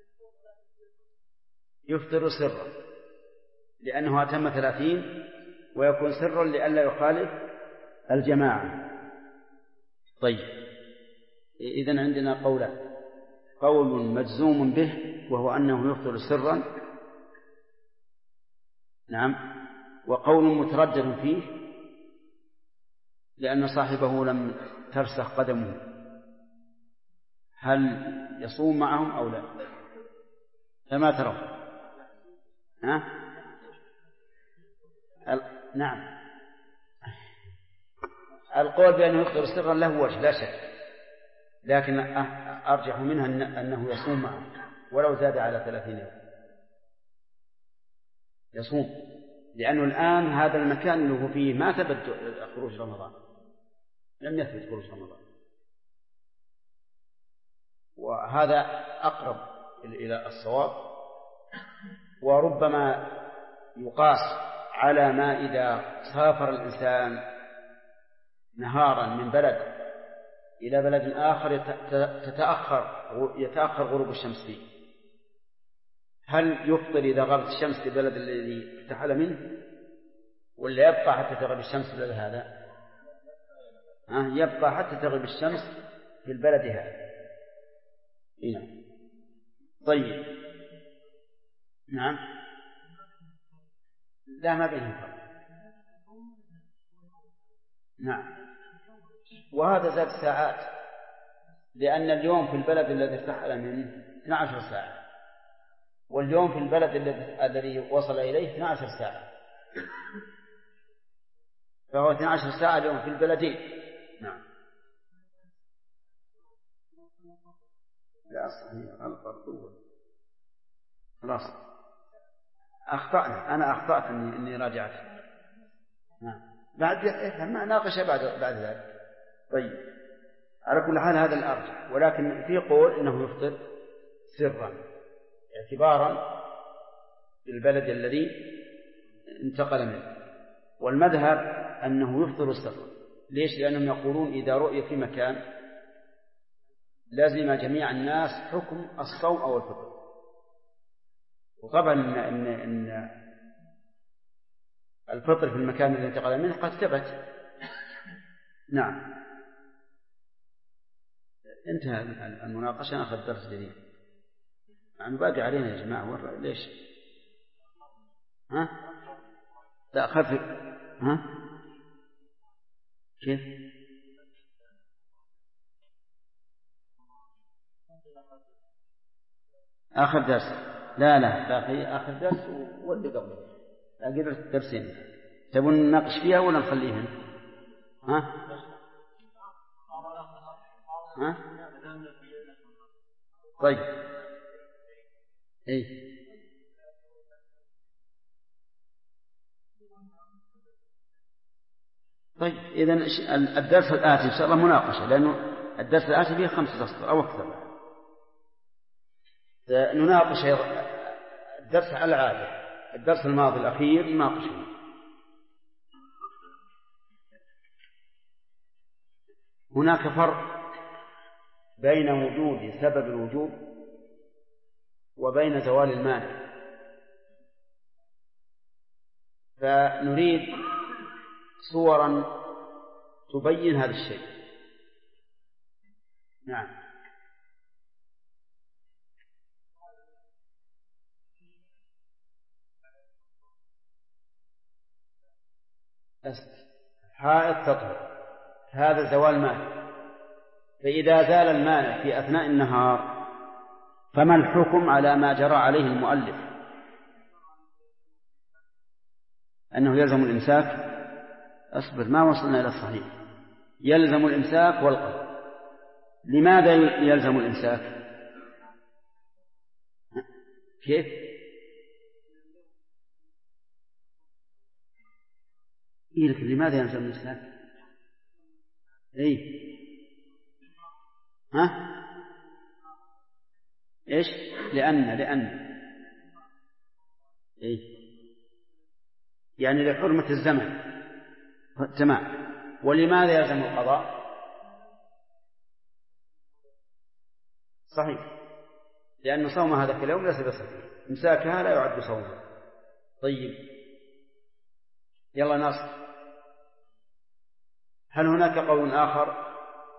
يفطر سرا لأنه أتم 30، ويكون سرا لئلا يخالف الجماعة. طيب إذن عندنا قولان: قول مجزوم به وهو أنه يفطر سرا، نعم، وقول متردد فيه لأن صاحبه لم ترسخ قدمه، هل يصوم معهم أو لا؟ فما ترون؟ نعم، القول بأنه يفطر سرا له وجه لا شك، لكن أرجح منها أنه يصوم معه ولو زاد على 30 يوم يصوم، لأنه الآن هذا المكان اللي هو فيه ما ثبت خروج رمضان، لم يثبت خروج رمضان، وهذا أقرب إلى الصواب. وربما يقاس على ما إذا سافر الإنسان نهارا من بلد إلى بلد آخر يتأخر غروب الشمس فيه، هل يفطر إذا غابت الشمس في البلد الذي ارتحل منه، ولا يبقى حتى تغرب الشمس في البلد هذا؟ يبقى حتى تغرب الشمس في البلد هذا. نعم. طيب. نعم. لا، ما بينهم فرق. نعم. وهذا زاد ساعات، لأن اليوم في البلد الذي ارتحل منه 12 ساعة، واليوم في البلد الذي وصل إليه 12 ساعة، فهو 12 ساعة اليوم في البلدين. نعم. لا صحيح، الفرق خلاص. أخطأنا، أنا أخطأت إني راجعت. بعد ما ناقش بعد ذلك. طيب، على كل حال هذا الأرجح، ولكن في قول إنه يفطر سرا اعتبارا بالبلد الذي انتقل منه، والمذهب أنه يفطر سرا. ليش؟ لأنهم يقولون إذا رؤي في مكان لازم جميع الناس حكم الصوم أو الفطر. وطبعا إن الفطر في المكان الذي انتقل منه قد ثبت. نعم. انتهى المناقشة، نأخذ درس جديد. يعني باقي علينا يا جماعة، ليش؟ لا خفف. كيف؟ آخر درس؟ لا باقي آخر درس واللي قبله، باقي درسين. تبون نناقش فيها ولا نخليهن؟ طيب. طيب، إذن الدرس الآتي إن شاء الله مناقشة، لأنه الدرس الآتي فيه 5 أسطر أو أكثر. نناقش الدرس على العادة. الدرس الماضي الأخير نناقشه. هناك فرق بين وجود سبب الوجوب وبين زوال المانع، فنريد صورا تبين هذا الشيء. نعم. حائط تطهر، هذا زوال مانع. فإذا زال المانع في أثناء النهار فما الحكم على ما جرى عليه المؤلف أنه يلزم الإمساك؟ أصبر، ما وصلنا إلى الصحيح. يلزم الإمساك والقضاء. لماذا يلزم الإمساك؟ كيف؟ لكن لماذا يلزم الإمساك؟ إيش؟ لأن يعني لحرمة الزمن. تمام. ولماذا يلزم القضاء؟ صحيح، لأن صوم هذا في اليوم ليس بصحيح، إمساكها لا يعد صوما. طيب، يلا نصر. هل هناك قول آخر؟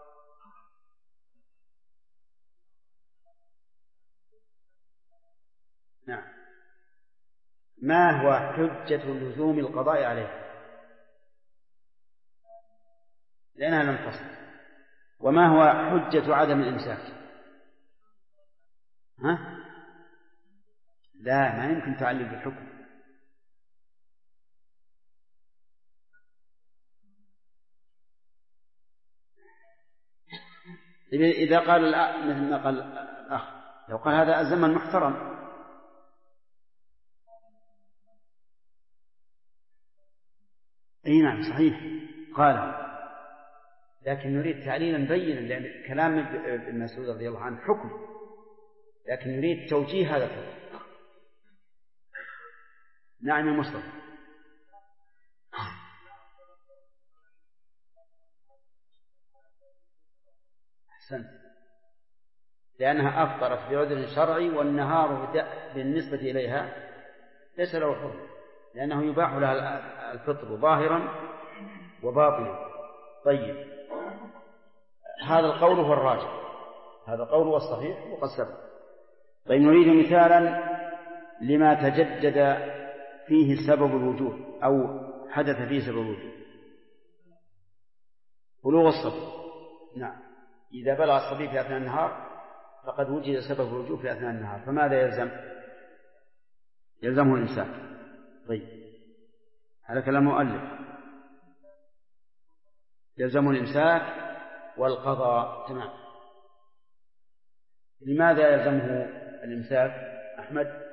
نعم. ما هو حجة لزوم القضاء عليه؟ لأنها لم تصل. وما هو حجة عدم الإمساك؟ لا، ما يمكن تعلل بالحكم. إذا قال مثل ما قال الأخ، لو قال هذا الزمن محترم، نعم صحيح قال، لكن نريد تعليلا بينا، لأن كلام ابن مسعود رضي الله عنه حكم، لكن نريد توجيه هذا الحكم. نعم يا مصطفى. أحسنت، لأنها أفطرت بعذر شرعي، والنهار بالنسبة إليها ليس له حكم، لأنه يباح لها الفطر ظاهرا وباطنا. طيب، هذا القول هو الراجح، هذا القول هو الصحيح وقد سبق. طيب، نريد مثالا لما تجدد فيه سبب الوجوب أو حدث فيه سبب الوجوب. بلوغ الصبي. نعم، إذا بلغ الصبي في أثناء النهار فقد وجد سبب الوجوب في أثناء النهار، فماذا يلزم؟ يلزمه الإمساك. طيب، هذا كلام مؤلف، يلزمه الإمساك والقضاء. تمام. لماذا يلزمه الإمساك أحمد؟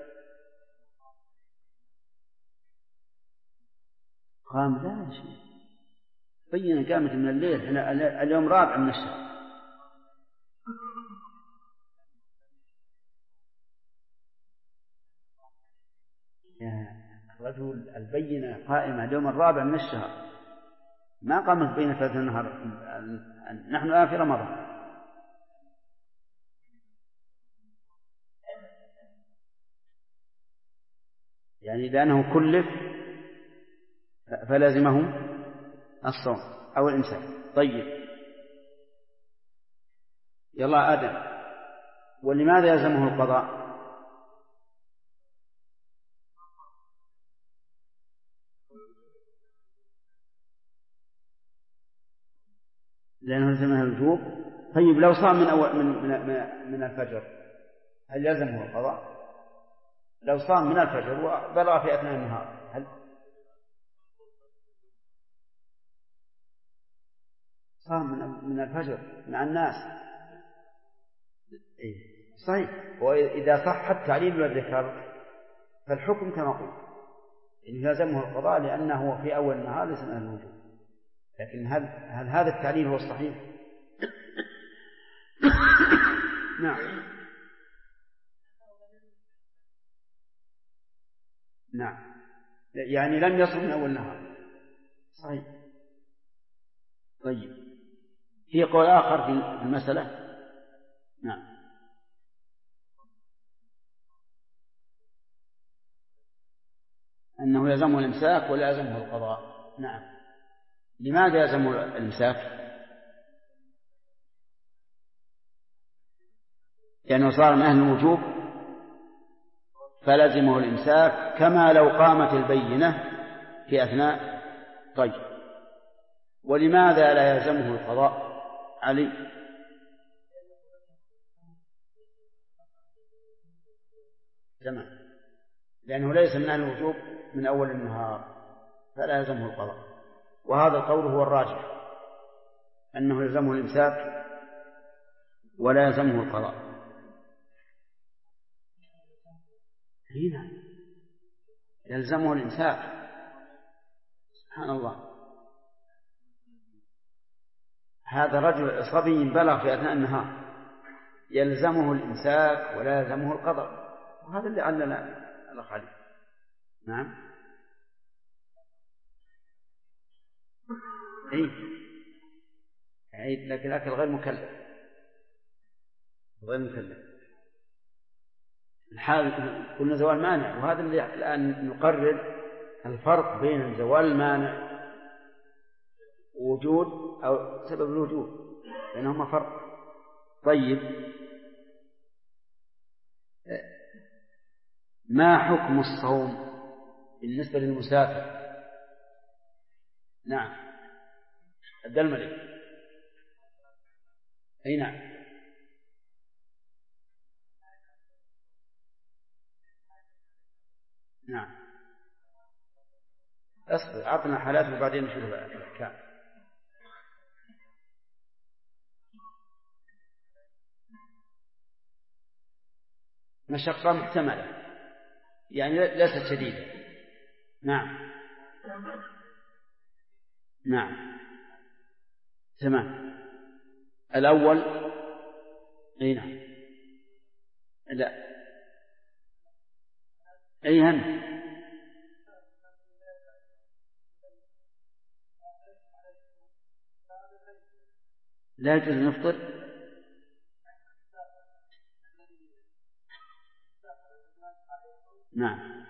قام لا شيء بين قامت من الليل، اليوم رابع من الشهر. يا رجل، البينة قائمة اليوم الرابع من الشهر، ما قامت بين ثلاث النهار، نحن الآن في رمضان. يعني لأنه كلف فلازمه الصوم أو الإمساك. طيب، يلا آدم، ولماذا يلزمه القضاء؟ لأنه يلزمه الوجوب. طيب، لو صام من الفجر هل يلزمه القضاء؟ لو صام من الفجر وبلغ في أثناء النهار هل صام من الفجر مع الناس؟ إيه صحيح. وإذا صح التعليل والذكر فالحكم كما قلت إنه يلزمه القضاء لأنه في أول النهار ليس من الوجوب. لكن هل هذا التعليل هو الصحيح؟ نعم نعم، يعني لم يصم من أول النهار. صحيح. طيب، في قول آخر في المسألة. نعم، أنه يلزمه الإمساك ولا يلزمه القضاء. نعم، لماذا يلزمه الإمساك؟ لأنه صار من أهل الوجوب فلزمه الإمساك كما لو قامت البينة في أثناء. طيب، ولماذا لا يلزمه القضاء علي؟ تمام، لأنه ليس من أهل الوجوب من أول النهار فلا يلزمه القضاء. وهذا القول هو الراجح، أنه يلزمه الإمساك ولا يلزمه القضاء. هنا يلزمه الإمساك. سبحان الله، هذا رجل صبي بلغ في أثناء النهار يلزمه الإمساك ولا يلزمه القضاء، وهذا اللي علنا الأخ علي. نعم، أي لكن الأكل غير مكلف، غير مكلف. الحال قلنا زوال مانع، وهذا اللي الآن نقرر الفرق بين زوال المانع ووجود أو سبب الوجود، بينهما فرق. طيب، ما حكم الصوم بالنسبة للمسافر؟ نعم، عبد الملك. أي نعم، نعم. اصبر، أعطنا حالات وبعدين نشوف الأحكام. مشقة محتملة يعني ليست شديدة. نعم نعم، تمام. الأول أي نعم، لا أي هم لا يجوز نفطر. نعم.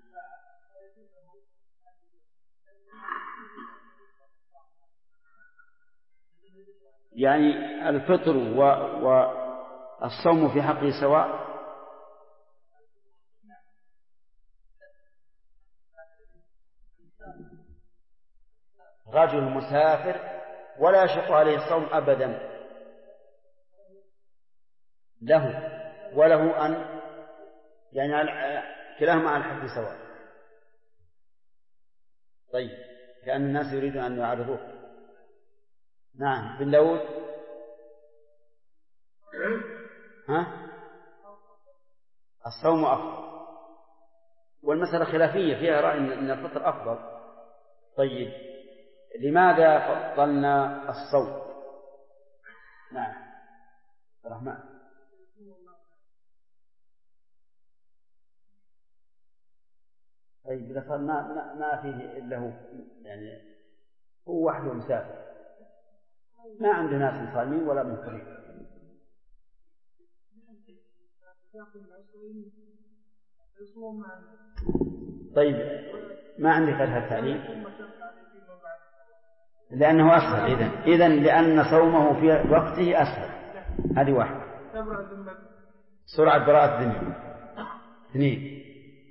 يعني الفطر والصوم في حقه سواء. رجل مسافر ولا يشق عليه الصوم أبدا، له وله أن يعني كلاهما على الحد سواء. طيب، كأن الناس يريدون أن يعرضوه. نعم. بن داود. الصوم أفضل، والمسألة خلافية فيها رأي أن الفطر أفضل. طيب، لماذا فضلنا الصوم؟ نعم. الرحمن. طيب، إذا صار ما فيه إلا هو، يعني هو وحده مسافر، ما عنده ناس صائمين ولا مفطرين. طيب، ما عندي غير هذا التعليل، لأنه أسهل. إذن لأن صومه في وقته أسهل. هذه واحدة. سرعة براءة الذمة. 2.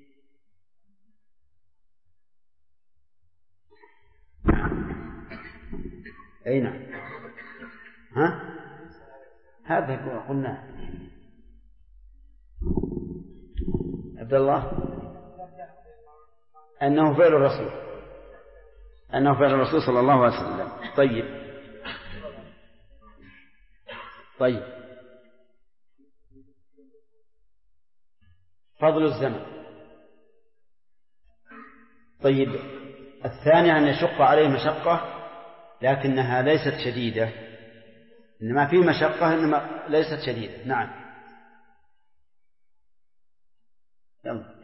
أي نعم. هذا قلنا. عبد الله. أنه فعل الرسول صلى الله عليه وسلم. طيب، فضل الزمن. طيب، الثاني أن يشق عليه مشقة لكنها ليست شديدة، إنما في مشقة إنما ليست شديدة. نعم. يلا.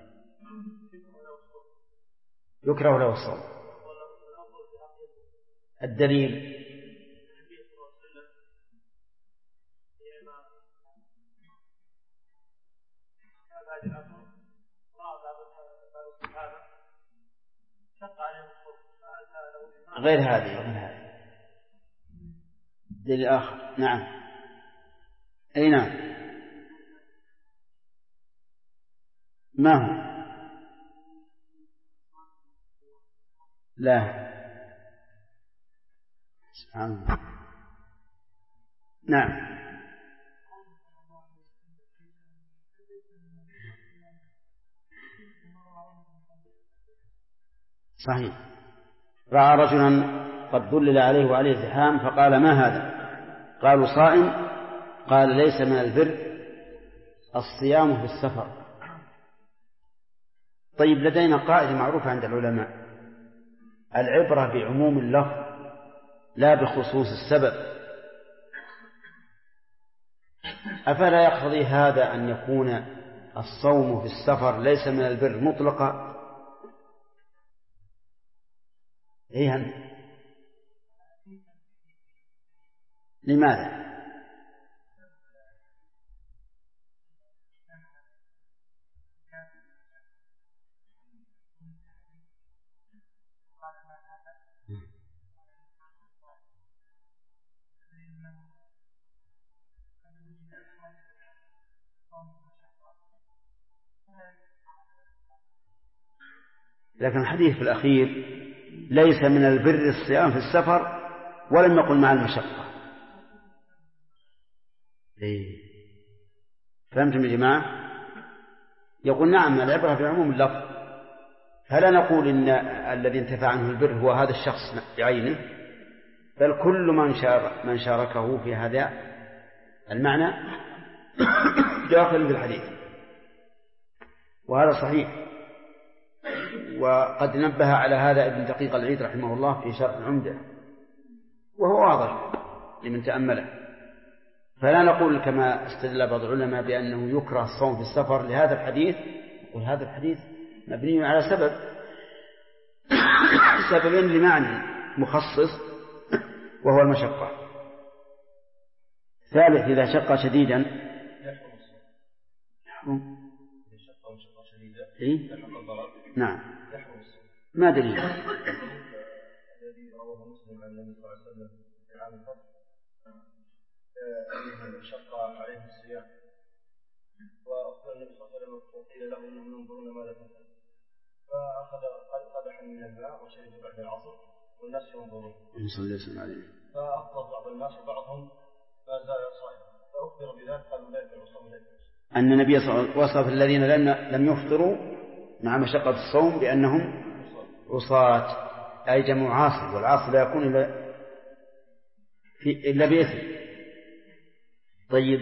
يكره له الصوم. الدليل غير هذه. دليل آخر. نعم. أي نعم. ما هو؟ لا. سبحان الله. نعم. صحيح. رأى رجلا قد ظلل عليه وعليه زحام فقال: ما هذا؟ قالوا: صائم. قال: ليس من البر الصيام في السفر. طيب، لدينا قاعدة معروفة عند العلماء: العبرة بعموم اللفظ لا بخصوص السبب. أفلا يقتضي هذا أن يكون الصوم في السفر ليس من البر مطلقا؟ لماذا؟ لكن الحديث في الأخير: ليس من البر الصيام في السفر، ولم نقل مع المشقة. فهمتم يا جماعة؟ يقول: نعم، العبرة بعموم اللفظ، فلا نقول إن الذي انتفع عنه البر هو هذا الشخص بعينه، بل كل من شاركه في هذا المعنى داخل بالحديث. وهذا صحيح. وقد نبه على هذا ابن دقيق العيد رحمه الله في شرح العمدة، وهو واضح لمن تأمله. فلا نقول كما استدل بعض العلماء بأنه يكره الصوم في السفر لهذا الحديث، وهذا الحديث مبني على سببين لمعنى مخصص وهو المشقة. ثالث: إذا شق شديدا إيه؟ نعم. ما دليل؟ الذي رواه مسلم عن النبي صلى الله عليه وسلم في عام الفتح أنه شق عليه الصيام وأخبر النبي صلى الله عليه وسلم وقيل له أنهم ينظرون ماذا تفعل فأخذ قدحا من الماء وشرب بعد العصر والناس ينظرون فأفطر بعض الناس وبعضهم ما زال صائما فأخبر بذلك قالوا لا يدعو صوم أن النبي صلى الله عليه وسلم وصف الذين لم يفطروا مع مشقة الصوم بأنهم عصاة، أي جمع عاصي، والعاصي لا يكون إلا بإثم. طيب،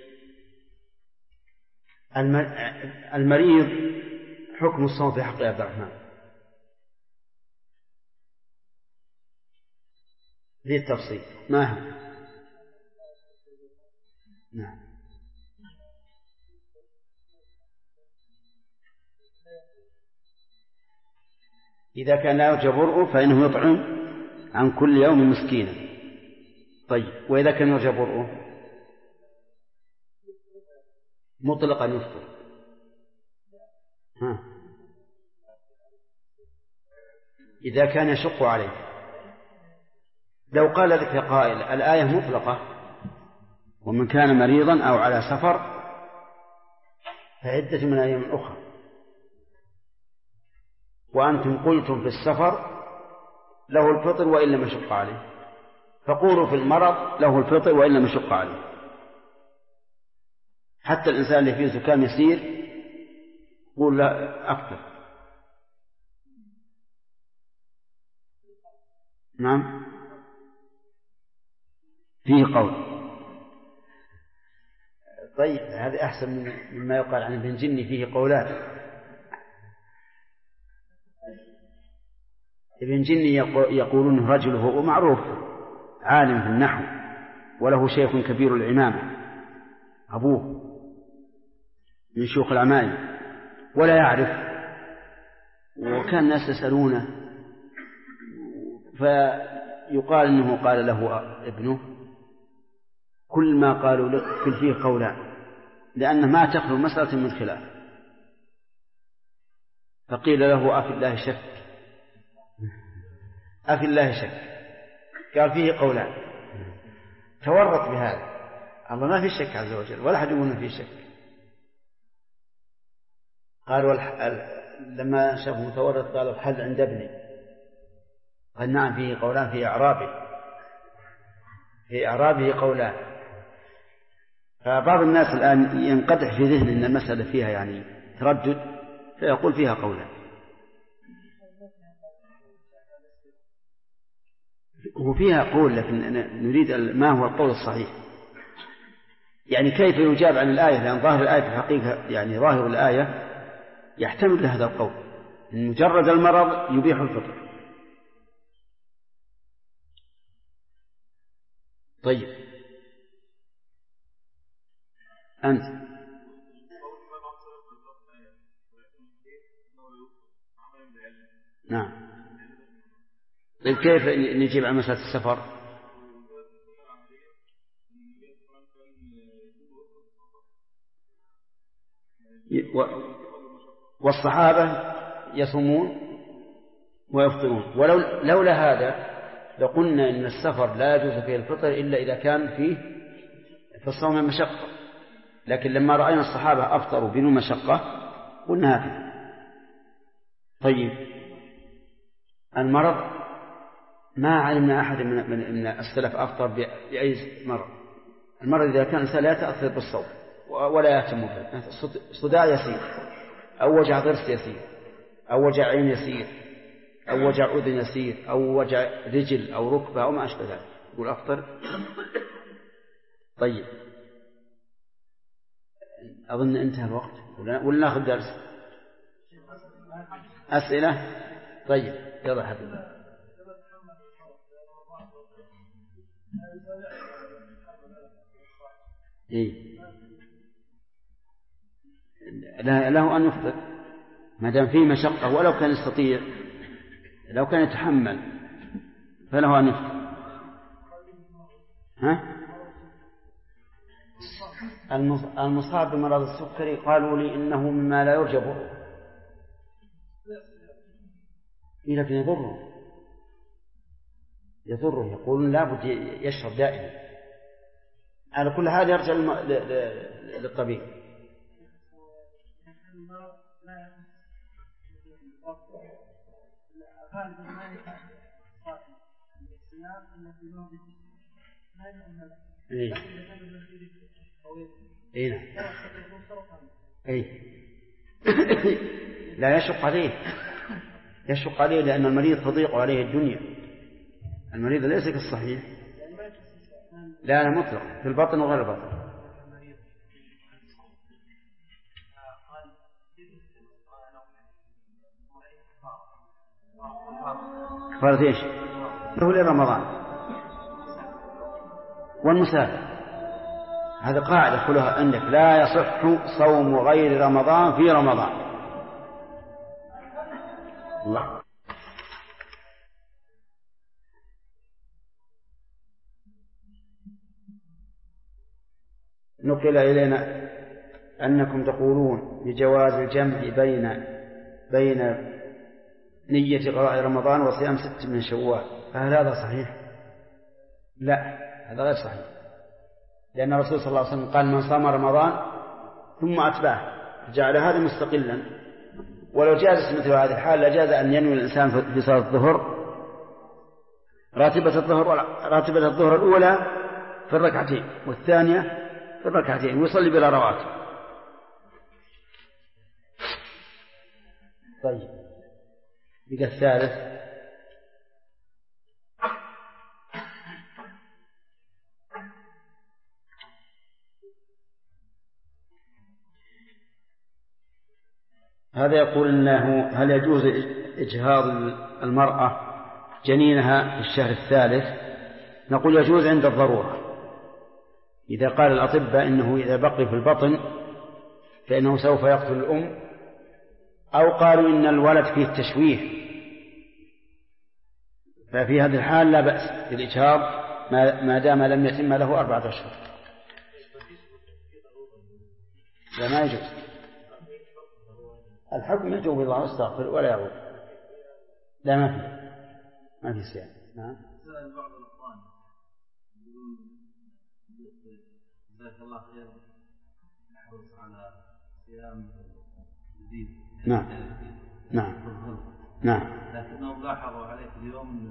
المريض حكم الصوم في حق عبد الرحمن ذي التفصيل ما هو؟ نعم. إذا كان لا يرجى برؤه فإنه يطعم عن كل يوم مسكينا. طيب، وإذا كان يرجى برؤه مطلقا يفطر. إذا كان يشق عليه، لو قال لك قائل الآية مطلقة ومن كان مريضا أو على سفر فعدة من أيام أخرى، وأنتم قلتم في السفر له الفطر وإن لم يشق عليه، فقولوا في المرض له الفطر وإن لم يشق عليه. حتى الإنسان اللي فيه زكام يسير قول لا أفطر. نعم، فيه قول. طيب، هذا أحسن مما يقال عن ابن جني فيه قولات. ابن جني يقولون رجل هو معروف عالم في النحو وله شيخ كبير العمامة، أبوه من شيوخ العمائم ولا يعرف، وكان الناس يسألونه فيقال إنه قال له ابنه كل ما قالوا لك كل فيه قولان، لأنه ما تخلو مسألة من خلاف. فقيل له أفي الله شك، أفي الله شك، قال فيه قولان، تورط بهذا. الله ما في شك عز وجل ولا أحد يقول فيه شك. قالوا لما شافوا متورط قالوا الحل عند ابني، قال نعم فيه قولان في إعرابه، في إعرابه قولان. فبعض الناس الآن ينقدح في ذهن أن المسألة فيها يعني تردد فيقول فيها قولان. وفيها قول، لكن نريد ما هو القول الصحيح، يعني كيف يجاب عن الآية، لأن ظاهر الآية في الحقيقة يعني ظاهر الآية يحتمل هذا القول إن مجرد المرض يبيح الفطر. طيب، أنت نعم. طيب، كيف نجيب عن مسألة السفر؟ والصحابة يصومون ويفطرون، ولولا هذا لقلنا إن السفر لا يجوز فيه الفطر إلا إذا كان فيه في الصوم مشقة، لكن لما رأينا الصحابة أفطروا بدون مشقة قلنا هكذا. طيب، المرض ما علمنا أحد من السلف أفطر بأي مرض. المرض إذا كان الإنسان لا يتأثر بالصوم ولا يهتم به، صداع يسير أو وجع ضرس يسير أو وجع عين يسير أو وجع أذن يسير أو وجع رجل أو ركبة أو ما أشبه ذلك، يقول أفطر. طيب، أظن انتهى الوقت ولا نأخذ درس أسئلة؟ طيب، يلا حبيبي. إيه؟ له أن يفطر ما دام فيه مشقة، ولو كان يستطيع، لو كان يتحمل فله أن يفطر. المصاب بمرض السكري قالوا لي إنه مما لا يرجى برؤه، لكن يضره يقولون لابد يشرب دائما. على كل حال يرجع للطبيب. لا يشق عليه لأن المريض تضيق عليه الدنيا. المريض ليس كالصحيح. لا مطلق في البطن وغير البطن. كفارة ايش؟ له لرمضان والمسافر. هذا قاعدة كلها عندك، لا يصح صوم غير رمضان في رمضان. الله. نقل إلينا أنكم تقولون بجواز الجمع بين نية قضاء رمضان وصيام 6 من شوال، فهل هذا صحيح؟ لا، هذا غير صحيح، لأن الرسول صلى الله عليه وسلم قال: من صام رمضان ثم أتبعه، جعل هذا مستقلا. ولو جازت مثل هذه الحال لجاز أن ينوي الإنسان في صلاة الظهر راتبة الظهر الأولى في الركعتين والثانية في الركعتين ويصلي بلا رواتب. طيب، بقى الثالث. هذا يقول إنه هل يجوز إجهاض المرأة جنينها في الشهر الثالث؟ نقول يجوز عند الضرورة. إذا قال الأطباء إنه إذا بقي في البطن فإنه سوف يقتل الأم، أو قالوا إن الولد فيه تشويه، ففي هذه الحال لا بأس بالإجهاض ما دام لم يتم له 4 أشهر. لا، ما يجوز. الحكم يتوب الله واستغفر ولا يعود. لا، ما في صيام. نعم. بعض الأخوان جزاك الله خير يحرص على صيام جديد. نعم. لكنهم لاحظوا عليك اليوم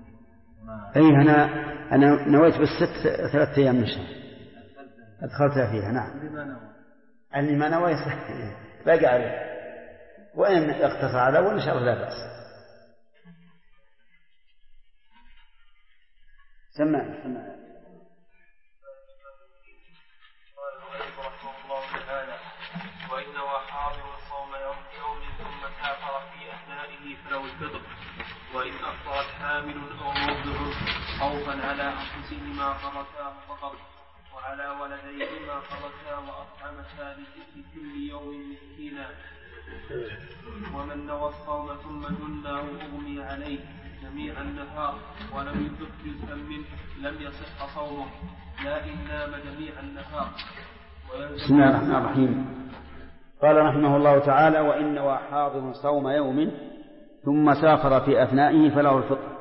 أنا نويت بالست 3 أيام من الشهر أدخلتها فيها. نعم. اللي ما نويت باقي عليه، وإن اقتصر على أول إن شاء الله لا بأس. سمع. وإن وحاضر صوم يوم ثم سافر في أثنائه فله الفطر، وإن أفطرت حامل أو مرضع خوفا على أنفسهما خرجا فقط، وعلى ولديهما خرجا وأطعمتا لكل يوم مسكينا. ومن نوى الصوم ثم جن أو أغمي عليه جميع النهار ولم يفطر جزءا منه لم يصح صومه، لا إن نام جميع النهار. بسم الله الرحمن الرحيم. قال رحمه الله تعالى: وإن نوى حاضر صوم يوم ثم سافر في أثنائه فله الفطر.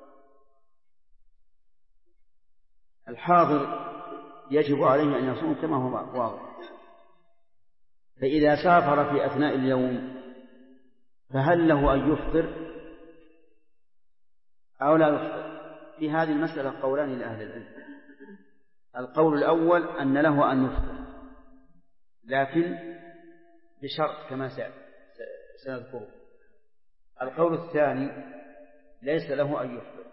الحاضر يجب عليه أن يصوم كما هو واضح، فإذا سافر في أثناء اليوم فهل له أن يفطر أو لا يفطر؟ في هذه المسألة قولان لأهل العلم. القول الأول أن له أن يفطر، لكن بشرط كما سنذكره. القول الثاني ليس له أن يفطر.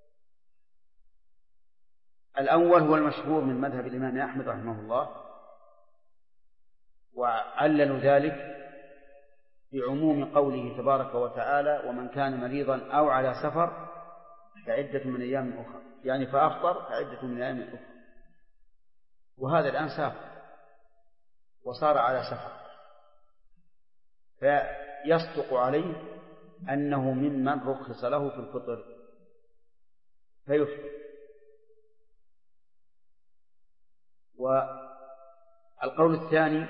الأول هو المشهور من مذهب الإمام أحمد رحمه الله، وعللوا ذلك بعموم قوله تبارك وتعالى: ومن كان مريضا أو على سفر فعدة من أيام أخرى، يعني فأفطر فعدة من أيام أخرى. وهذا الآن سافر وصار على سفر، فيصدق عليه أنه ممن رخص له في الفطر فيفطر. والقول الثاني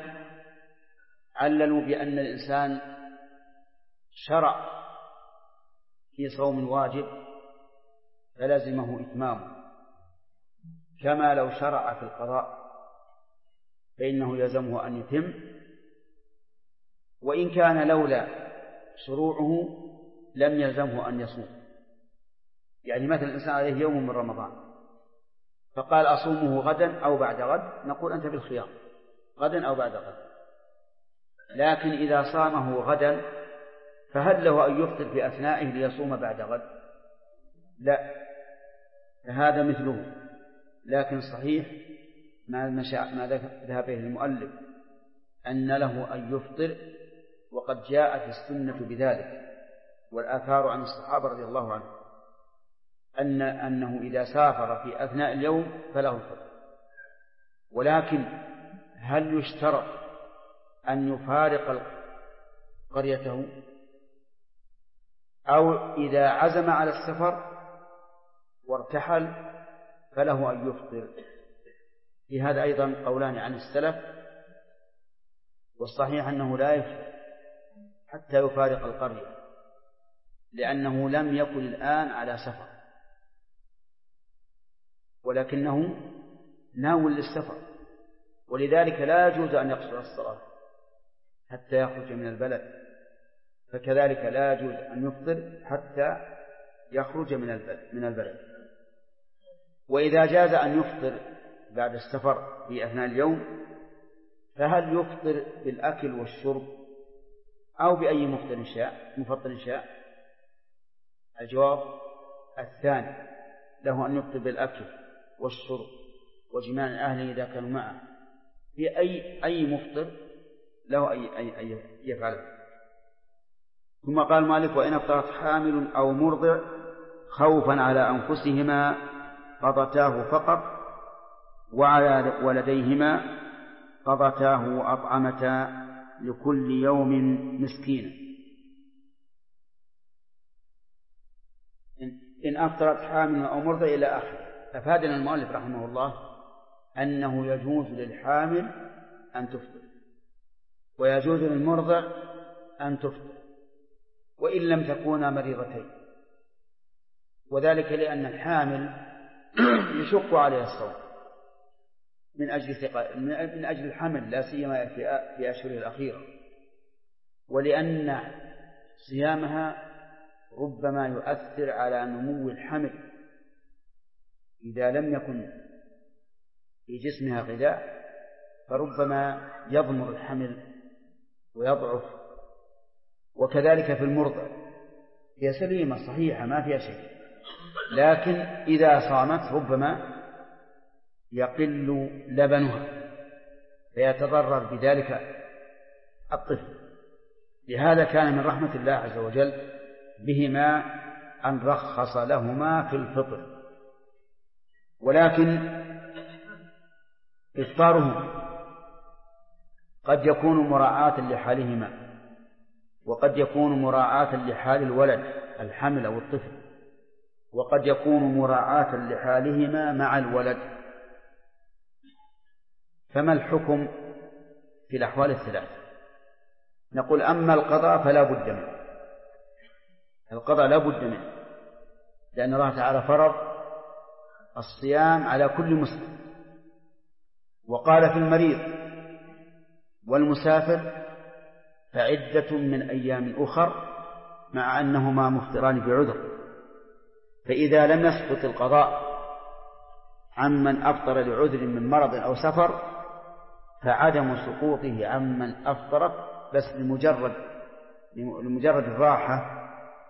عللوا بأن الإنسان شرع في صوم واجب فلزمه إتمامه، كما لو شرع في القضاء فإنه يلزمه أن يتم، وإن كان لولا شروعه لم يلزمه أن يصوم. يعني مثلا الإنسان عليه يوم من رمضان فقال أصومه غدا أو بعد غد، نقول أنت بالخيار غدا أو بعد غد. لكن إذا صامه غدا فهل له أن يفطر في أثنائه ليصوم بعد غد؟ لا، فهذا مثله. لكن صحيح ما ذهب به المؤلف أن له أن يفطر، وقد جاءت السنة بذلك والآثار عن الصحابة رضي الله عنهم أنه إذا سافر في أثناء اليوم فله الفطر. ولكن هل يشترط أن يفارق قريته، أو إذا عزم على السفر وارتحل فله أن يفطر؟ في هذا أيضا قولان عن السلف، والصحيح أنه لا يفطر حتى يفارق القرية، لأنه لم يكن الآن على سفر ولكنه ناوي للسفر، ولذلك لا يجوز أن يقصر الصلاة حتى يخرج من البلد، فكذلك لا يجوز أن يفطر حتى يخرج من البلد. وإذا جاز أن يفطر بعد السفر في أثناء اليوم فهل يفطر بالأكل والشرب أو بأي مفطر شاء؟ الجواب الثاني، له أن يفطر بالأكل والشرب وجماع أهله إذا كانوا معه، في أي مفطر له أن يفعله. ثم قال مالك: وإن أفطرت حامل أو مرضع خوفا على أنفسهما قضتاه فقط، وعلى ولديهما قضتاه وأطعمتا لكل يوم مسكينا. إن أفطرت حامل أو مرضع إلى آخره. أفادنا المؤلف رحمه الله أنه يجوز للحامل أن تفطر ويجوز للمرضع أن تفطر وإن لم تكونا مريضتين، وذلك لأن الحامل يشق عليها الصوم من أجل الحمل، لا سيما في أشهره الأخيرة، ولأن صيامها ربما يؤثر على نمو الحمل إذا لم يكن في جسمها غذاء، فربما يضمر الحمل ويضعف. وكذلك في المرضع، هي سليمة صحيحة ما فيها شيء، لكن إذا صامت ربما يقل لبنها فيتضرر بذلك الطفل. لهذا كان من رحمة الله عز وجل بهما أن رخص لهما في الفطر. ولكن إفطارهم قد يكون مراعاة لحالهما، وقد يكون مراعاة لحال الولد الحمل أو الطفل، وقد يكون مراعاة لحالهما مع الولد. فما الحكم في الأحوال الثلاث؟ نقول: أما القضاء فلا بد منه، القضاء لا بد منه، لأن الله تعالى فرض الصيام على كل مسلم، وقال في المريض والمسافر: فعدة من أيام أخر، مع أنهما مفطران بعذر. فإذا لم يسقط القضاء عمن أفطر لعذر من مرض أو سفر فعدم سقوطه عمن أفطرت بس لمجرد الراحة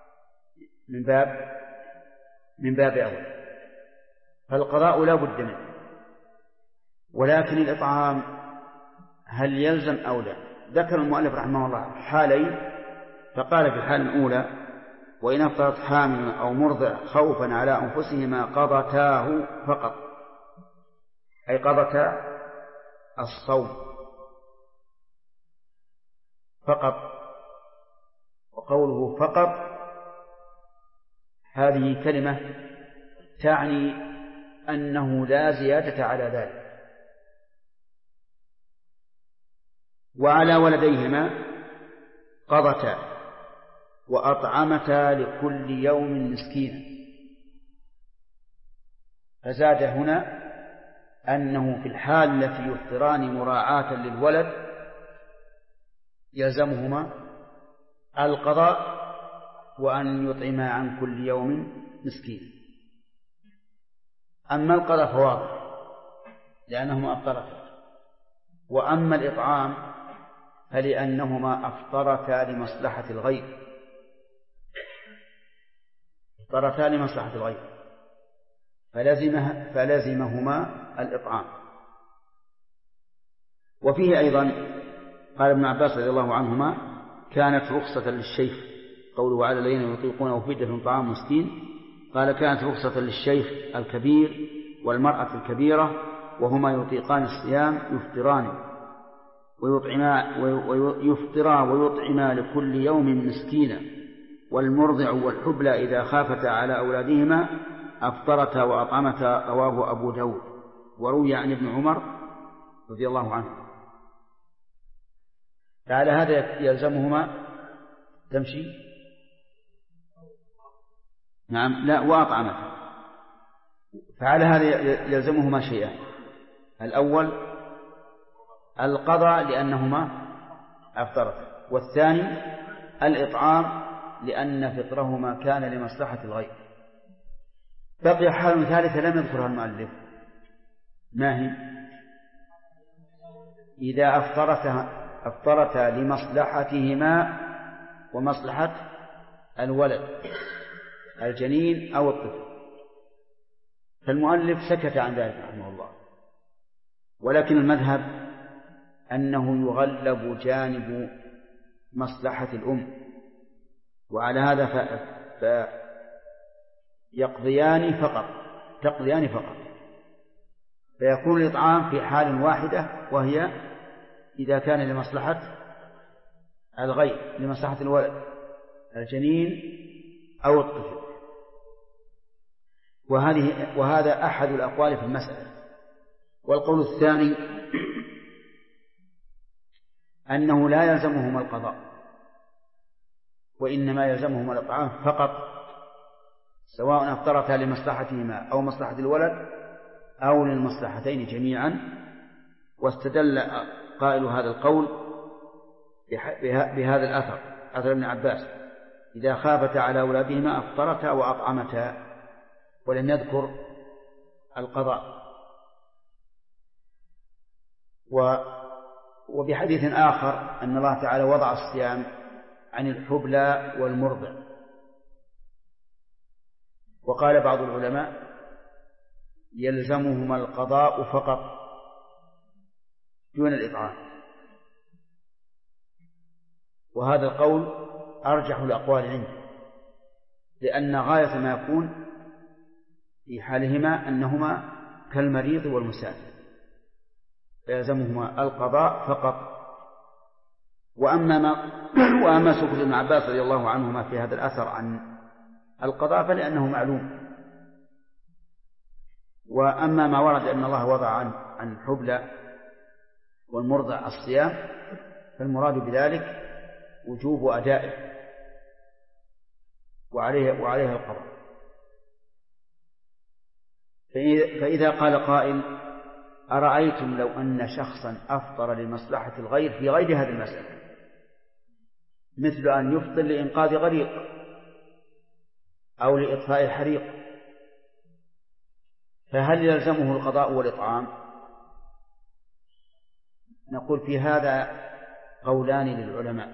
من باب أول، فالقضاء لا بد منه. ولكن الإطعام هل يلزم أو لا؟ ذكر المؤلف رحمه الله حالين، فقال في الحالة الأولى: وإن أفطرت حامل أو مرضع خوفا على أنفسهما قضتاه فقط، أي قضتا الصوم فقط. وقوله فقط هذه كلمة تعني أنه لا زيادة على ذلك. وعلى ولديهما قضتا، وأطعمتا لكل يوم مسكينا. فزاد هنا أنه في الحال التي يفطران مراعاة للولد يلزمهما القضاء وأن يطعما عن كل يوم مسكين. أما القضاء فواضح لأنهما أفطرتا، وأما الإطعام فلأنهما أفطرتا لمصلحة الغير، أفطرتا لمصلحة الغير فلزمهما الإطعام. وفيه أيضا قال ابن عباس رضي الله عنهما كانت رخصة للشيخ، قوله على الذين يطيقونه فدية طعام مسكين، قال كانت رخصة للشيخ الكبير والمرأة الكبيرة وهما يطيقان الصيام يفطرا ويطعما لكل يوم مسكينا، والمرضع والحبلى إذا خافتا على أولادهما أفطرتا وأطعمتا. رواه أبو داود. وروي عن ابن عمر رضي الله عنه. فعلى هذا يلزمهما تمشي نعم لا وأطعمتا. فعلى هذا يلزمهما شيئان: الأول القضاء لأنهما أفطرتا، والثاني الإطعام لأن فطرهما كان لمصلحة الغير. بقي حال ثالثة لم يذكرها المؤلف، ما هي؟ إذا أفطرتا لمصلحتهما ومصلحة الولد الجنين أو الطفل. فالمؤلف سكت عن ذلك رحمه الله، ولكن المذهب أنه يغلب جانب مصلحة الأم، وعلى هذا تقضيان فقط، فيكون الإطعام في حال واحدة، وهي إذا كان لمصلحة الغير، لمصلحة الولد الجنين أو الطفل. وهذا أحد الأقوال في المسألة. والقول الثاني أنه لا يلزمهما القضاء، وإنما يلزمهما الإطعام فقط، سواء أفطرتا لمصلحتهما أو مصلحة الولد أو للمصلحتين جميعا. واستدل قائل هذا القول بهذا الأثر، أثر ابن عباس: إذا خافتا على أولادهما أفطرتا وأطعمتا، ولم يذكر القضاء. وبحديث آخر أن الله تعالى وضع الصيام عن الحبلى والمرضع. وقال بعض العلماء يلزمهما القضاء فقط دون الإطعام، وهذا القول أرجح الأقوال عندي، لأن غاية ما يكون في حالهما أنهما كالمريض والمسافر، فيلزمهما القضاء فقط. وأما سكوت ابن عباس رضي الله عنهما في هذا الأثر عن القضاء فلأنه معلوم. وأما ما ورد أن الله وضع عن حبلى والمرضع الصيام فالمراد بذلك وجوب أدائه وعليها القضاء. فإذا قال قائل: أرأيتم لو أن شخصا أفطر لمصلحة الغير في غير هذه المسألة، مثل أن يفطر لإنقاذ غريق أو لإطفاء الحريق، فهل يلزمه القضاء والإطعام؟ نقول في هذا قولان للعلماء،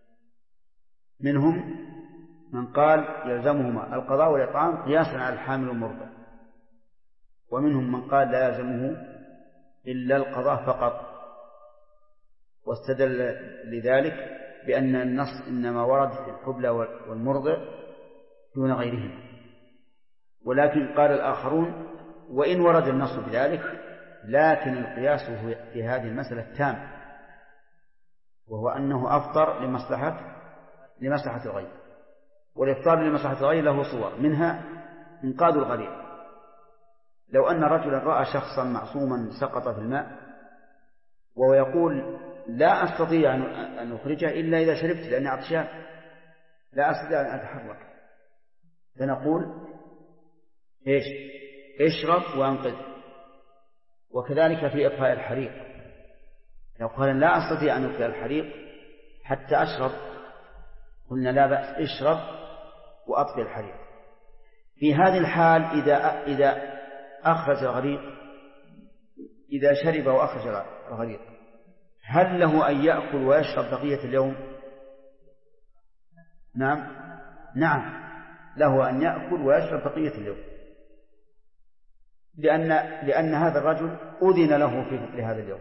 منهم من قال يلزمهما القضاء والإطعام قياسا على الحامل والمرضع، ومنهم من قال لا يلزمه إلا القضاء فقط، واستدل لذلك بأن النص إنما ورد في الحبلى والمرضع دون غيرهما. ولكن قال الآخرون: وإن ورد النص بذلك لكن القياس في هذه المسألة تام، وهو أنه أفطر لمصلحة الغير، والإفطار لمصلحة الغير له صور، منها إنقاذ الغريق. لو أن رجلا رأى شخصا معصوما سقط في الماء وهو يقول: لا أستطيع أن أخرجه إلا إذا شربت لأني عطشان، لا أستطيع أن أتحرك، فنقول إيش؟ اشرب وأنقذ. وكذلك في إطفاء الحريق، لو قال لا أستطيع أن أطفئ الحريق حتى أشرب، قلنا لا بأس، اشرب وأطفئ الحريق. في هذه الحال إذا أخرج الغريق، إذا شرب وأخرج الغريق، هل له أن يأكل ويشرب بقية اليوم؟ نعم له أن يأكل ويشرب بقية اليوم، لأن هذا الرجل أذن له في فطر هذا اليوم،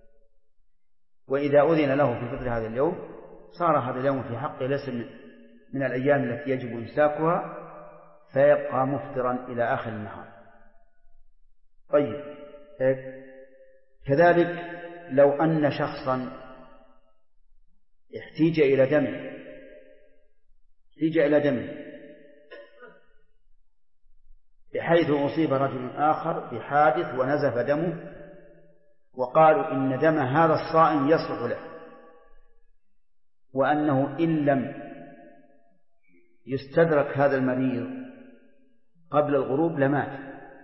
وإذا أذن له في فطر هذا اليوم صار هذا اليوم في حقه ليس من الأيام التي يجب إمساكها، فيبقى مفطرا إلى آخر النهار. طيب، كذلك لو أن شخصا احتيج إلى دمه بحيث أصيب رجل آخر بحادث ونزف دمه، وقالوا إن دم هذا الصائم يصلح له، وأنه إن لم يستدرك هذا المريض قبل الغروب لمات،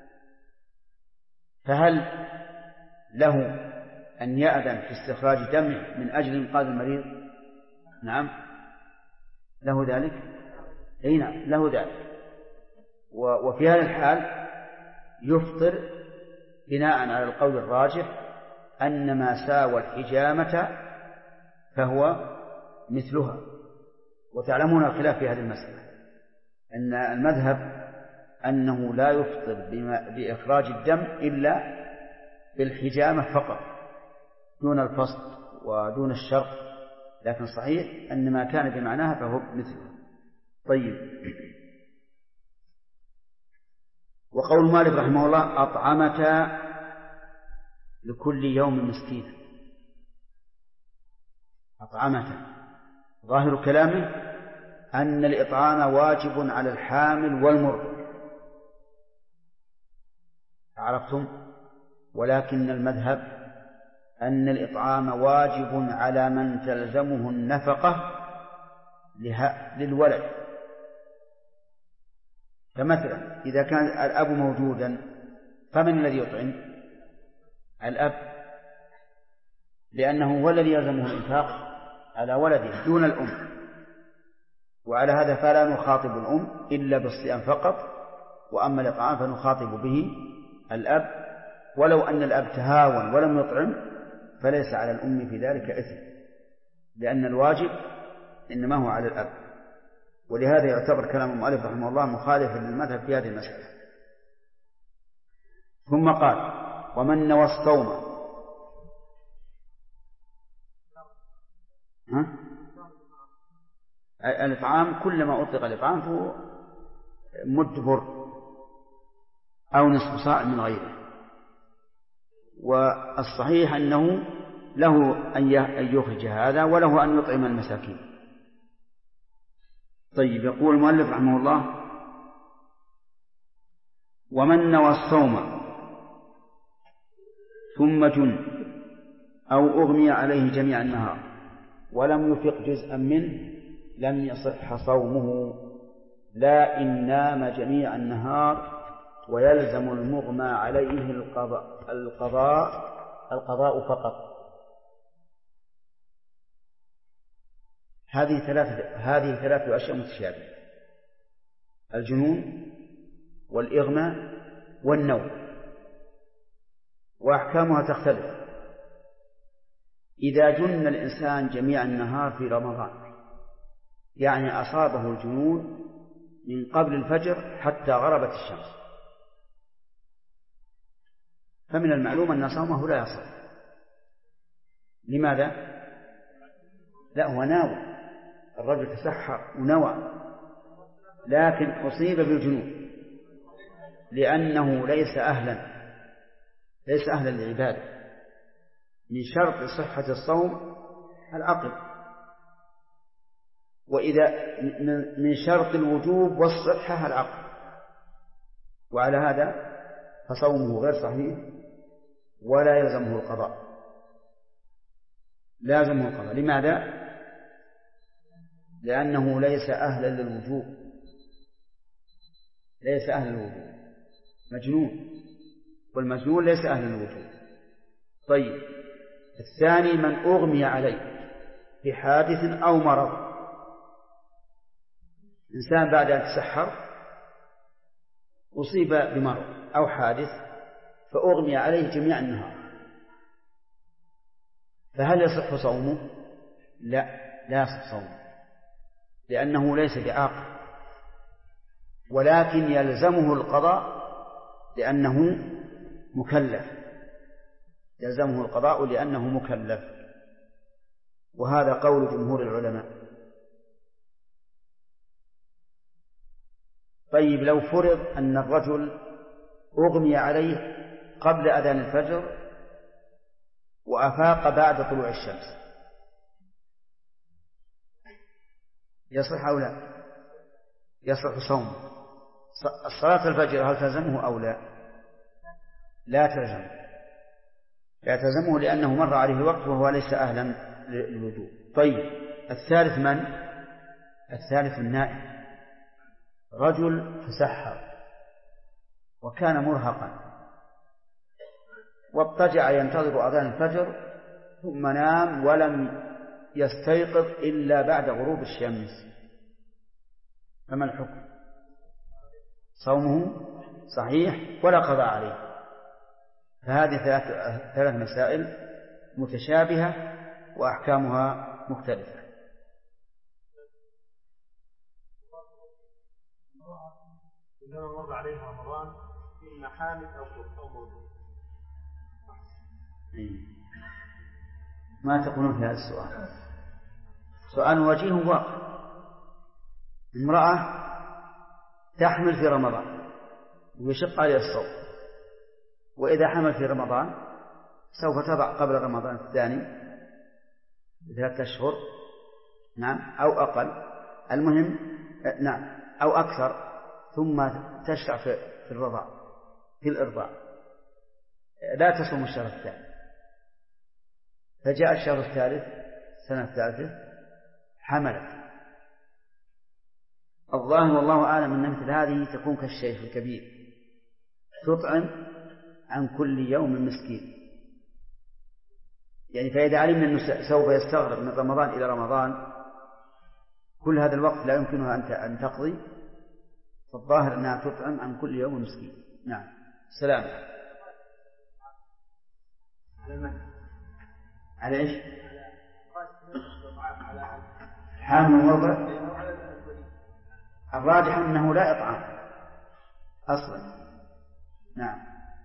فهل له أن يأذن في استخراج دمه من أجل إنقاذ المريض؟ نعم له ذلك، أي نعم له ذلك. وفي هذا الحال يفطر بناء على القول الراجح أن ما ساوى الحجامة فهو مثلها. وتعلمون الخلاف في هذه المسألة، أن المذهب أنه لا يفطر بإخراج الدم إلا بالحجامة فقط دون الفصل ودون الشرق، لكن صحيح أن ما كان بمعناها فهو مثله. طيب، وقول مالك رحمه الله أطعمة لكل يوم مسكين، أطعمة، ظاهر كلامه أن الإطعام واجب على الحامل والمرضع، عرفتم؟ ولكن المذهب أن الإطعام واجب على من تلزمه النفقة للولد. فمثلا إذا كان الأب موجودا فمن الذي يطعم؟ الأب، لأنه هو الذي يلزمه الإنفاق على ولده دون الأم، وعلى هذا فلا نخاطب الأم إلا بالصيام فقط، وأما الإطعام فنخاطب به الأب، ولو أن الأب تهاون ولم يطعم فليس على الأم في ذلك إثم، لأن الواجب إنما هو على الأب. ولهذا يعتبر كلام المؤلف رحمه الله مخالفا للمذهب في هذه المسألة. ثم قال: ومن نوى الصوم الإطعام، كلما أطلق الإطعام فهو مد بر أو نصف صاع من غيره. والصحيح أنه له أن يخرج هذا وله أن يطعم المساكين. طيب، يقول المؤلف رحمه الله: ومن نوى الصوم ثم جن أو أغمي عليه جميع النهار ولم يفق جزءا منه لم يصح صومه، لا إن نام جميع النهار ويلزم المغمى عليه القضاء فقط. هذه ثلاث أشياء متشابهة: الجنون والإغماء والنوم، وأحكامها تختلف. إذا جن الإنسان جميع النهار في رمضان، يعني أصابه الجنون من قبل الفجر حتى غربت الشمس، فمن المعلوم أن صومه لا يصح. لماذا؟ لا، هو ناوى، الرجل تسحر ونوى، لكن أصيب بالجنون لأنه ليس أهلا للعبادة. من شرط صحة الصوم العقل، وإذا من شرط الوجوب والصحة العقل، وعلى هذا فصومه غير صحيح ولا يلزمه القضاء. لازمه القضاء. لماذا؟ لأنه ليس أهلا للوجوب، ليس أهلا للوجوب، مجنون، والمجنون ليس أهلا للوجوب. طيب الثاني من أغمي عليه في حادث أو مرض، إنسان بعد أن تسحر أصيب بمرض أو حادث فأغمي عليه جميع النهار، فهل يصح صومه؟ لا يصح صومه، لأنه ليس بعاقل، ولكن يلزمه القضاء لأنه مكلف، يلزمه القضاء لأنه مكلف، وهذا قول جمهور العلماء. طيب لو فرض أن الرجل أغمي عليه قبل أذان الفجر وأفاق بعد طلوع الشمس، يصح أو لا؟ يصح صوم. صلاة الفجر هل تلزمه أو لا؟ لا تلزمه لأنه مر عليه وقت وهو ليس أهلا للوضوء. طيب الثالث من؟ الثالث النائم، رجل تسحر وكان مرهقا واضطجع ينتظر أذان الفجر ثم نام ولم يستيقظ إلا بعد غروب الشمس، فما الحكم؟ صومه صحيح ولا قضاء عليه. فهذه ثلاث مسائل متشابهة وأحكامها مختلفة. إنما مر عليها رمضان إما حامل أو موضوع. ما تقولون في هذا السؤال؟ سؤال وجيه واقع. امرأة تحمل في رمضان ويشق عليها الصوم، وإذا حمل في رمضان سوف تضع قبل رمضان الثاني ب3 أشهر، نعم، أو أقل، المهم نعم، أو أكثر، ثم تشرع في الرضاع، في الإرضاع، لا تصوم الشهر الثاني. فجاء الشهر الثالث السنة الثالثة حملت. الظاهر والله أعلم أن مثل هذه تكون كالشيخ الكبير، تطعم عن كل يوم مسكين. يعني فإذا علمنا أنه سوف يستغرق من رمضان إلى رمضان كل هذا الوقت لا يمكنها أن تقضي، فالظاهر أنها تطعم عن كل يوم مسكين. نعم. سلام. على إيش؟ حامل وضع. الراجح أنه لا إطعام أصلا. نعم.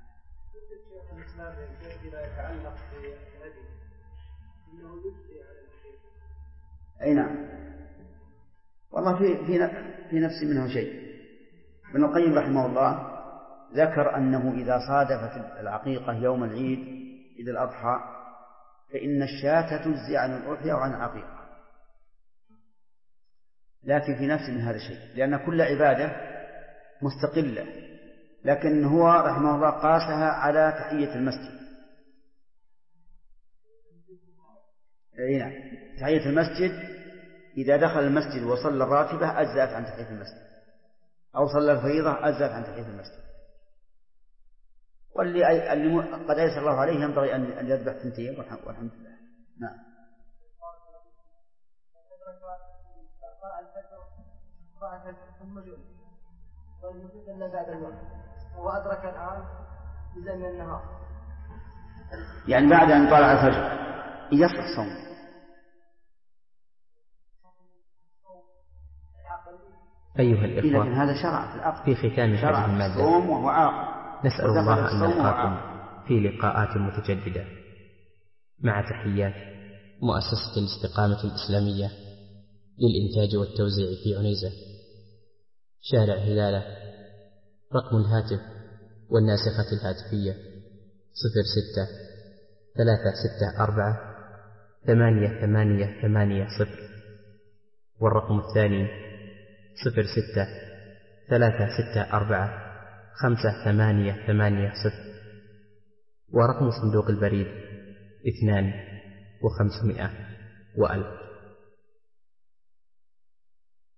أي نعم. والله في نفسي منه شيء. ابن القيم رحمه الله ذكر أنه إذا صادفت العقيقة يوم العيد عيد الأضحى فإن الشاة تجزي عن الأضحية وعن العقيقة، لكن في نفسي من هذا الشيء، لأن كل عبادة مستقلة، لكن هو رحمه الله قاسها على تحية المسجد. نعم، تحية المسجد إذا دخل المسجد وصلى الراتبة أجزأت عن تحية المسجد، أو صلى الفريضة أجزأت عن تحية المسجد. واللي قد يسر الله عليه ينبغي أن يذبح 2 والحمد لله. نعم. وأدرك الآن بزمن النهار، يعني بعد أن طلع الفجر يصح صوم. أيها الإخوة، لكن هذا شرع في العقد، في ختام هذه المادة نسأل الله أن نلقاكم في لقاءات متجددة، مع تحيات مؤسسة الاستقامة الإسلامية للإنتاج والتوزيع في عنيزة، شارع هلالة. رقم الهاتف والناسخة الهاتفية 06-364-8880، والرقم الثاني 06-364-5880، ورقم صندوق البريد 2500 و1000.